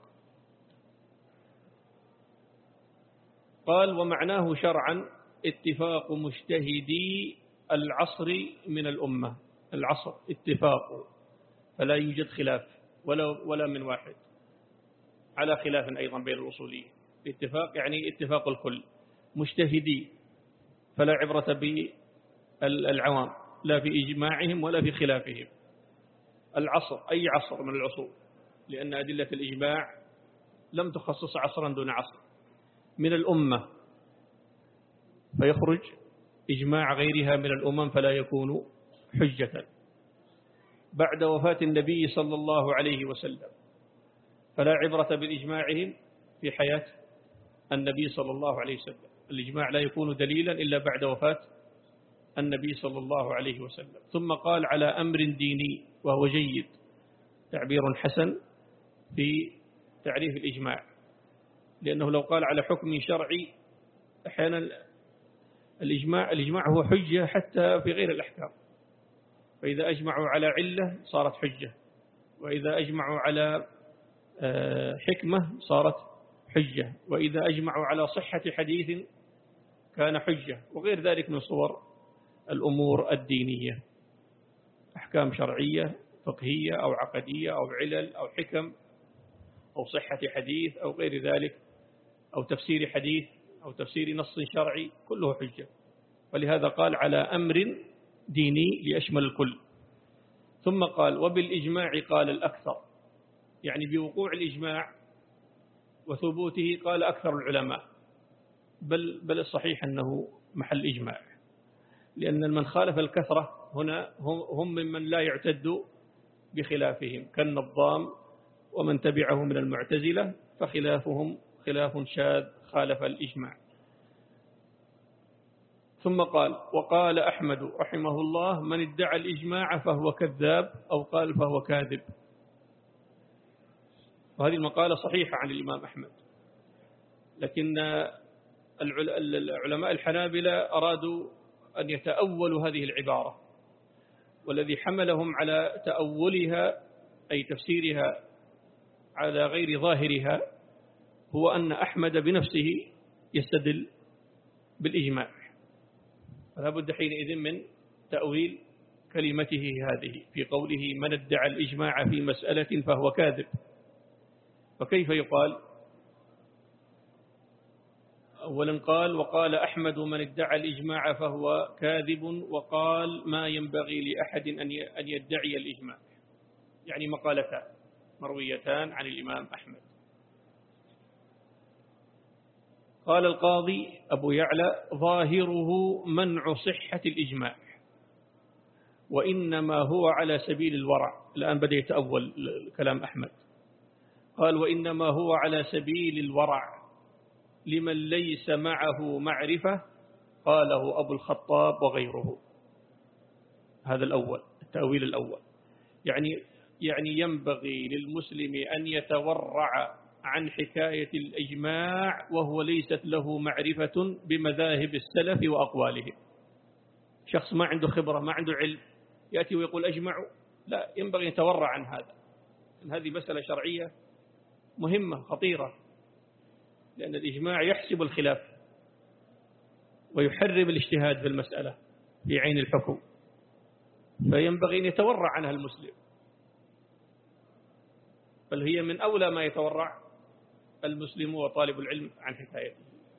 قال ومعناه شرعا اتفاق مجتهدي العصر من الأمة. العصر اتفاق، فلا يوجد خلاف ولا, ولا من واحد، على خلاف أيضا بين الأصوليين. اتفاق يعني اتفاق الكل. مجتهدي فلا عبرة بالعوام لا في إجماعهم ولا في خلافهم. العصر أي عصر من العصور، لأن أدلة الإجماع لم تخصص عصرا دون عصر. من الأمة فيخرج إجماع غيرها من الأمم فلا يكون حجة. بعد وفاة النبي صلى الله عليه وسلم فلا عبرة بالإجماعهم في حياة النبي صلى الله عليه وسلم. الإجماع لا يكون دليلا إلا بعد وفاة النبي صلى الله عليه وسلم. ثم قال على أمر ديني، وهو جيد، تعبير حسن في تعريف الإجماع، لأنه لو قال على حكم شرعي أحيانا الإجماع الإجماع هو حجة حتى في غير الأحكام. فإذا أجمعوا على علة صارت حجة، وإذا أجمعوا على حكمة صارت حجة، وإذا أجمعوا على صحة حديث كان حجة، وغير ذلك من صور الأمور الدينية، أحكام شرعية فقهية أو عقدية أو علل أو حكم أو صحة حديث أو غير ذلك، أو تفسير حديث أو تفسير نص شرعي، كله حجة. ولهذا قال على أمر ديني ليشمل الكل. ثم قال وبالإجماع قال الأكثر، يعني بوقوع الإجماع وثبوته قال أكثر العلماء، بل, بل الصحيح أنه محل إجماع، لأن من خالف الكثرة هنا هم ممن لا يعتد بخلافهم كالنظام ومن تبعه من المعتزلة، فخلافهم خلاف شاذ خالف الإجماع. ثم قال وقال أحمد رحمه الله من ادعى الإجماع فهو كذاب، أو قال فهو كاذب. وهذه المقالة صحيحة عن الإمام أحمد، لكن العلماء الحنابلة أرادوا أن يتأولوا هذه العبارة، والذي حملهم على تأولها أي تفسيرها على غير ظاهرها هو أن أحمد بنفسه يستدل بالإجماع، فلا بد حينئذ من تأويل كلمته هذه في قوله من ادعى الإجماع في مسألة فهو كاذب. فكيف يقال؟ أولا قال وقال أحمد من ادعى الإجماع فهو كاذب، وقال ما ينبغي لأحد أن يدعي الإجماع، يعني مقالتان مرويتان عن الإمام أحمد. قال القاضي أبو يعلى ظاهره منع صحة الإجماع، وإنما هو على سبيل الورع. الآن بدأ يتأول كلام أحمد. قال وإنما هو على سبيل الورع لمن ليس معه معرفة، قاله أبو الخطاب وغيره. هذا الأول، التأويل الأول. يعني يعني ينبغي للمسلم أن يتورع عن حكاية الإجماع وهو ليست له معرفة بمذاهب السلف وأقوالهم. شخص ما عنده خبرة، ما عنده علم، يأتي ويقول أجمعوا، لا، ينبغي أن يتورع عن هذا. هذه مسألة شرعية مهمة خطيرة، لأن الإجماع يحسب الخلاف ويحرم الاجتهاد في المسألة في عين الحكم، فينبغي أن يتورع عنها المسلم، بل هي من أولى ما يتورع المسلم وطالب العلم عن حكايته.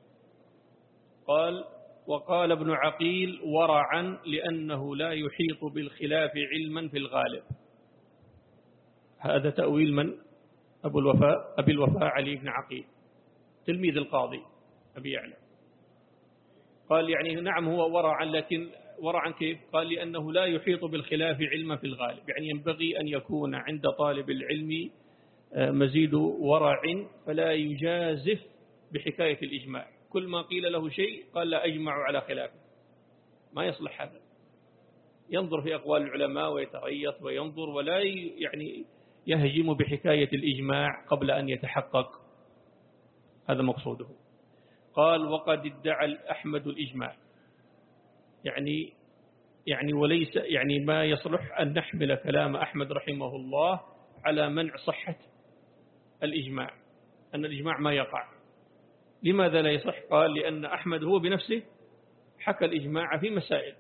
قال وقال ابن عقيل ورعا لأنه لا يحيط بالخلاف علما في الغالب. هذا تأويل من؟ أبو الوفاء أبي الوفاء علي بن عقيل تلميذ القاضي أبي يعلى. قال يعني نعم هو ورعا، لكن ورعا كيف؟ قال لأنه لا يحيط بالخلاف علما في الغالب، يعني ينبغي أن يكون عند طالب العلم مزيد ورع فلا يجازف بحكاية الإجماع. كل ما قيل له شيء قال لا أجمع على خلافه، ما يصلح هذا. ينظر في أقوال العلماء ويتريث وينظر، ولا يعني يهجم بحكاية الإجماع قبل أن يتحقق. هذا مقصوده. قال وقد ادعى أحمد الإجماع، يعني يعني وليس يعني ما يصلح أن نحمل كلام أحمد رحمه الله على منع صحة الإجماع، أن الإجماع ما يقع. لماذا لا يصح؟ قال لأن أحمد هو بنفسه حكى الإجماع في مسائل.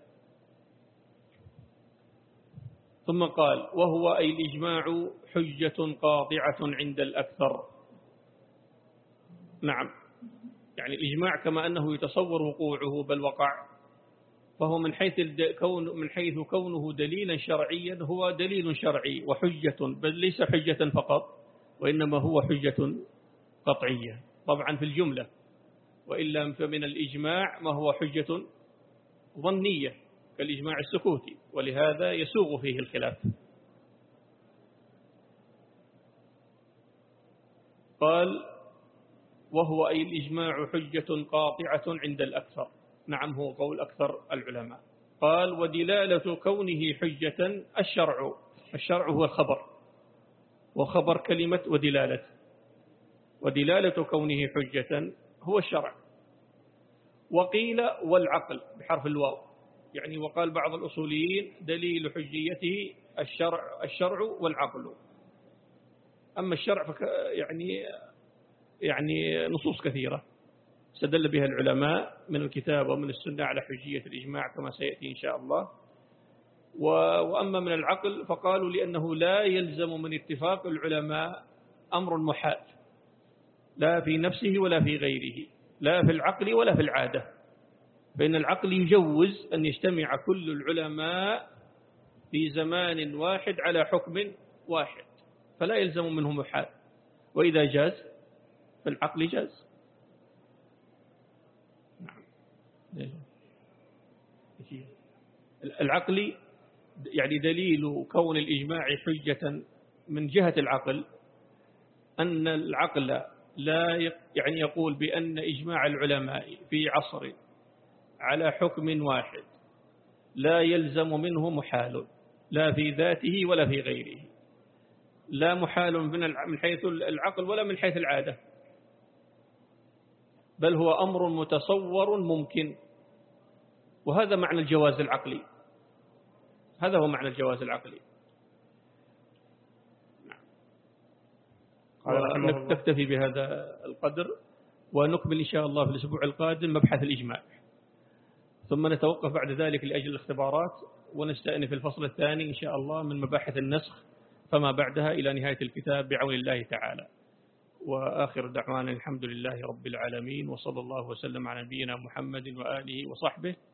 ثم قال وهو أي الإجماع حجة قاطعة عند الأكثر. نعم، يعني الإجماع كما أنه يتصور وقوعه بل وقع، فهو من حيث كون من حيث كونه دليلا شرعيا هو دليل شرعي وحجة، بل ليس حجة فقط، وإنما هو حجة قطعية طبعا في الجملة، وإلا فمن الإجماع ما هو حجة ظنية كالإجماع السكوتي، ولهذا يسوغ فيه الخلاف. قال وهو أي الإجماع حجة قاطعة عند الأكثر. نعم هو قول أكثر العلماء. قال ودلالة كونه حجة الشرع. الشرع هو الخبر، وخبر كلمة ودلالة، ودلالة كونه حجة هو الشرع. وقيل والعقل بحرف الواو، يعني وقال بعض الأصوليين دليل حجيته الشرع الشرع والعقل. أما الشرع فك يعني يعني نصوص كثيرة استدل بها العلماء من الكتاب ومن السنة على حجية الإجماع كما سيأتي إن شاء الله. وأما من العقل فقالوا لأنه لا يلزم من اتفاق العلماء أمر محال، لا في نفسه ولا في غيره، لا في العقل ولا في العادة، فإن العقل يجوز أن يجتمع كل العلماء في زمان واحد على حكم واحد، فلا يلزم منه محال، وإذا جاز فالعقل جاز. نعم. العقل يعني دليل كون الإجماع حجة من جهة العقل أن العقل لا يعني يقول بأن إجماع العلماء في عصر على حكم واحد لا يلزم منه محال، لا في ذاته ولا في غيره، لا محال من حيث العقل ولا من حيث العادة، بل هو أمر متصور ممكن. وهذا معنى الجواز العقلي، هذا هو معنى الجواز العقلي. ونكتفي بهذا القدر، ونكمل إن شاء الله في الأسبوع القادم مبحث الإجماع، ثم نتوقف بعد ذلك لأجل الاختبارات، ونستأنف الفصل الثاني إن شاء الله من مباحث النسخ فما بعدها إلى نهاية الكتاب بعون الله تعالى. وآخر دعوانا الحمد لله رب العالمين، وصلى الله وسلم على نبينا محمد وآله وصحبه.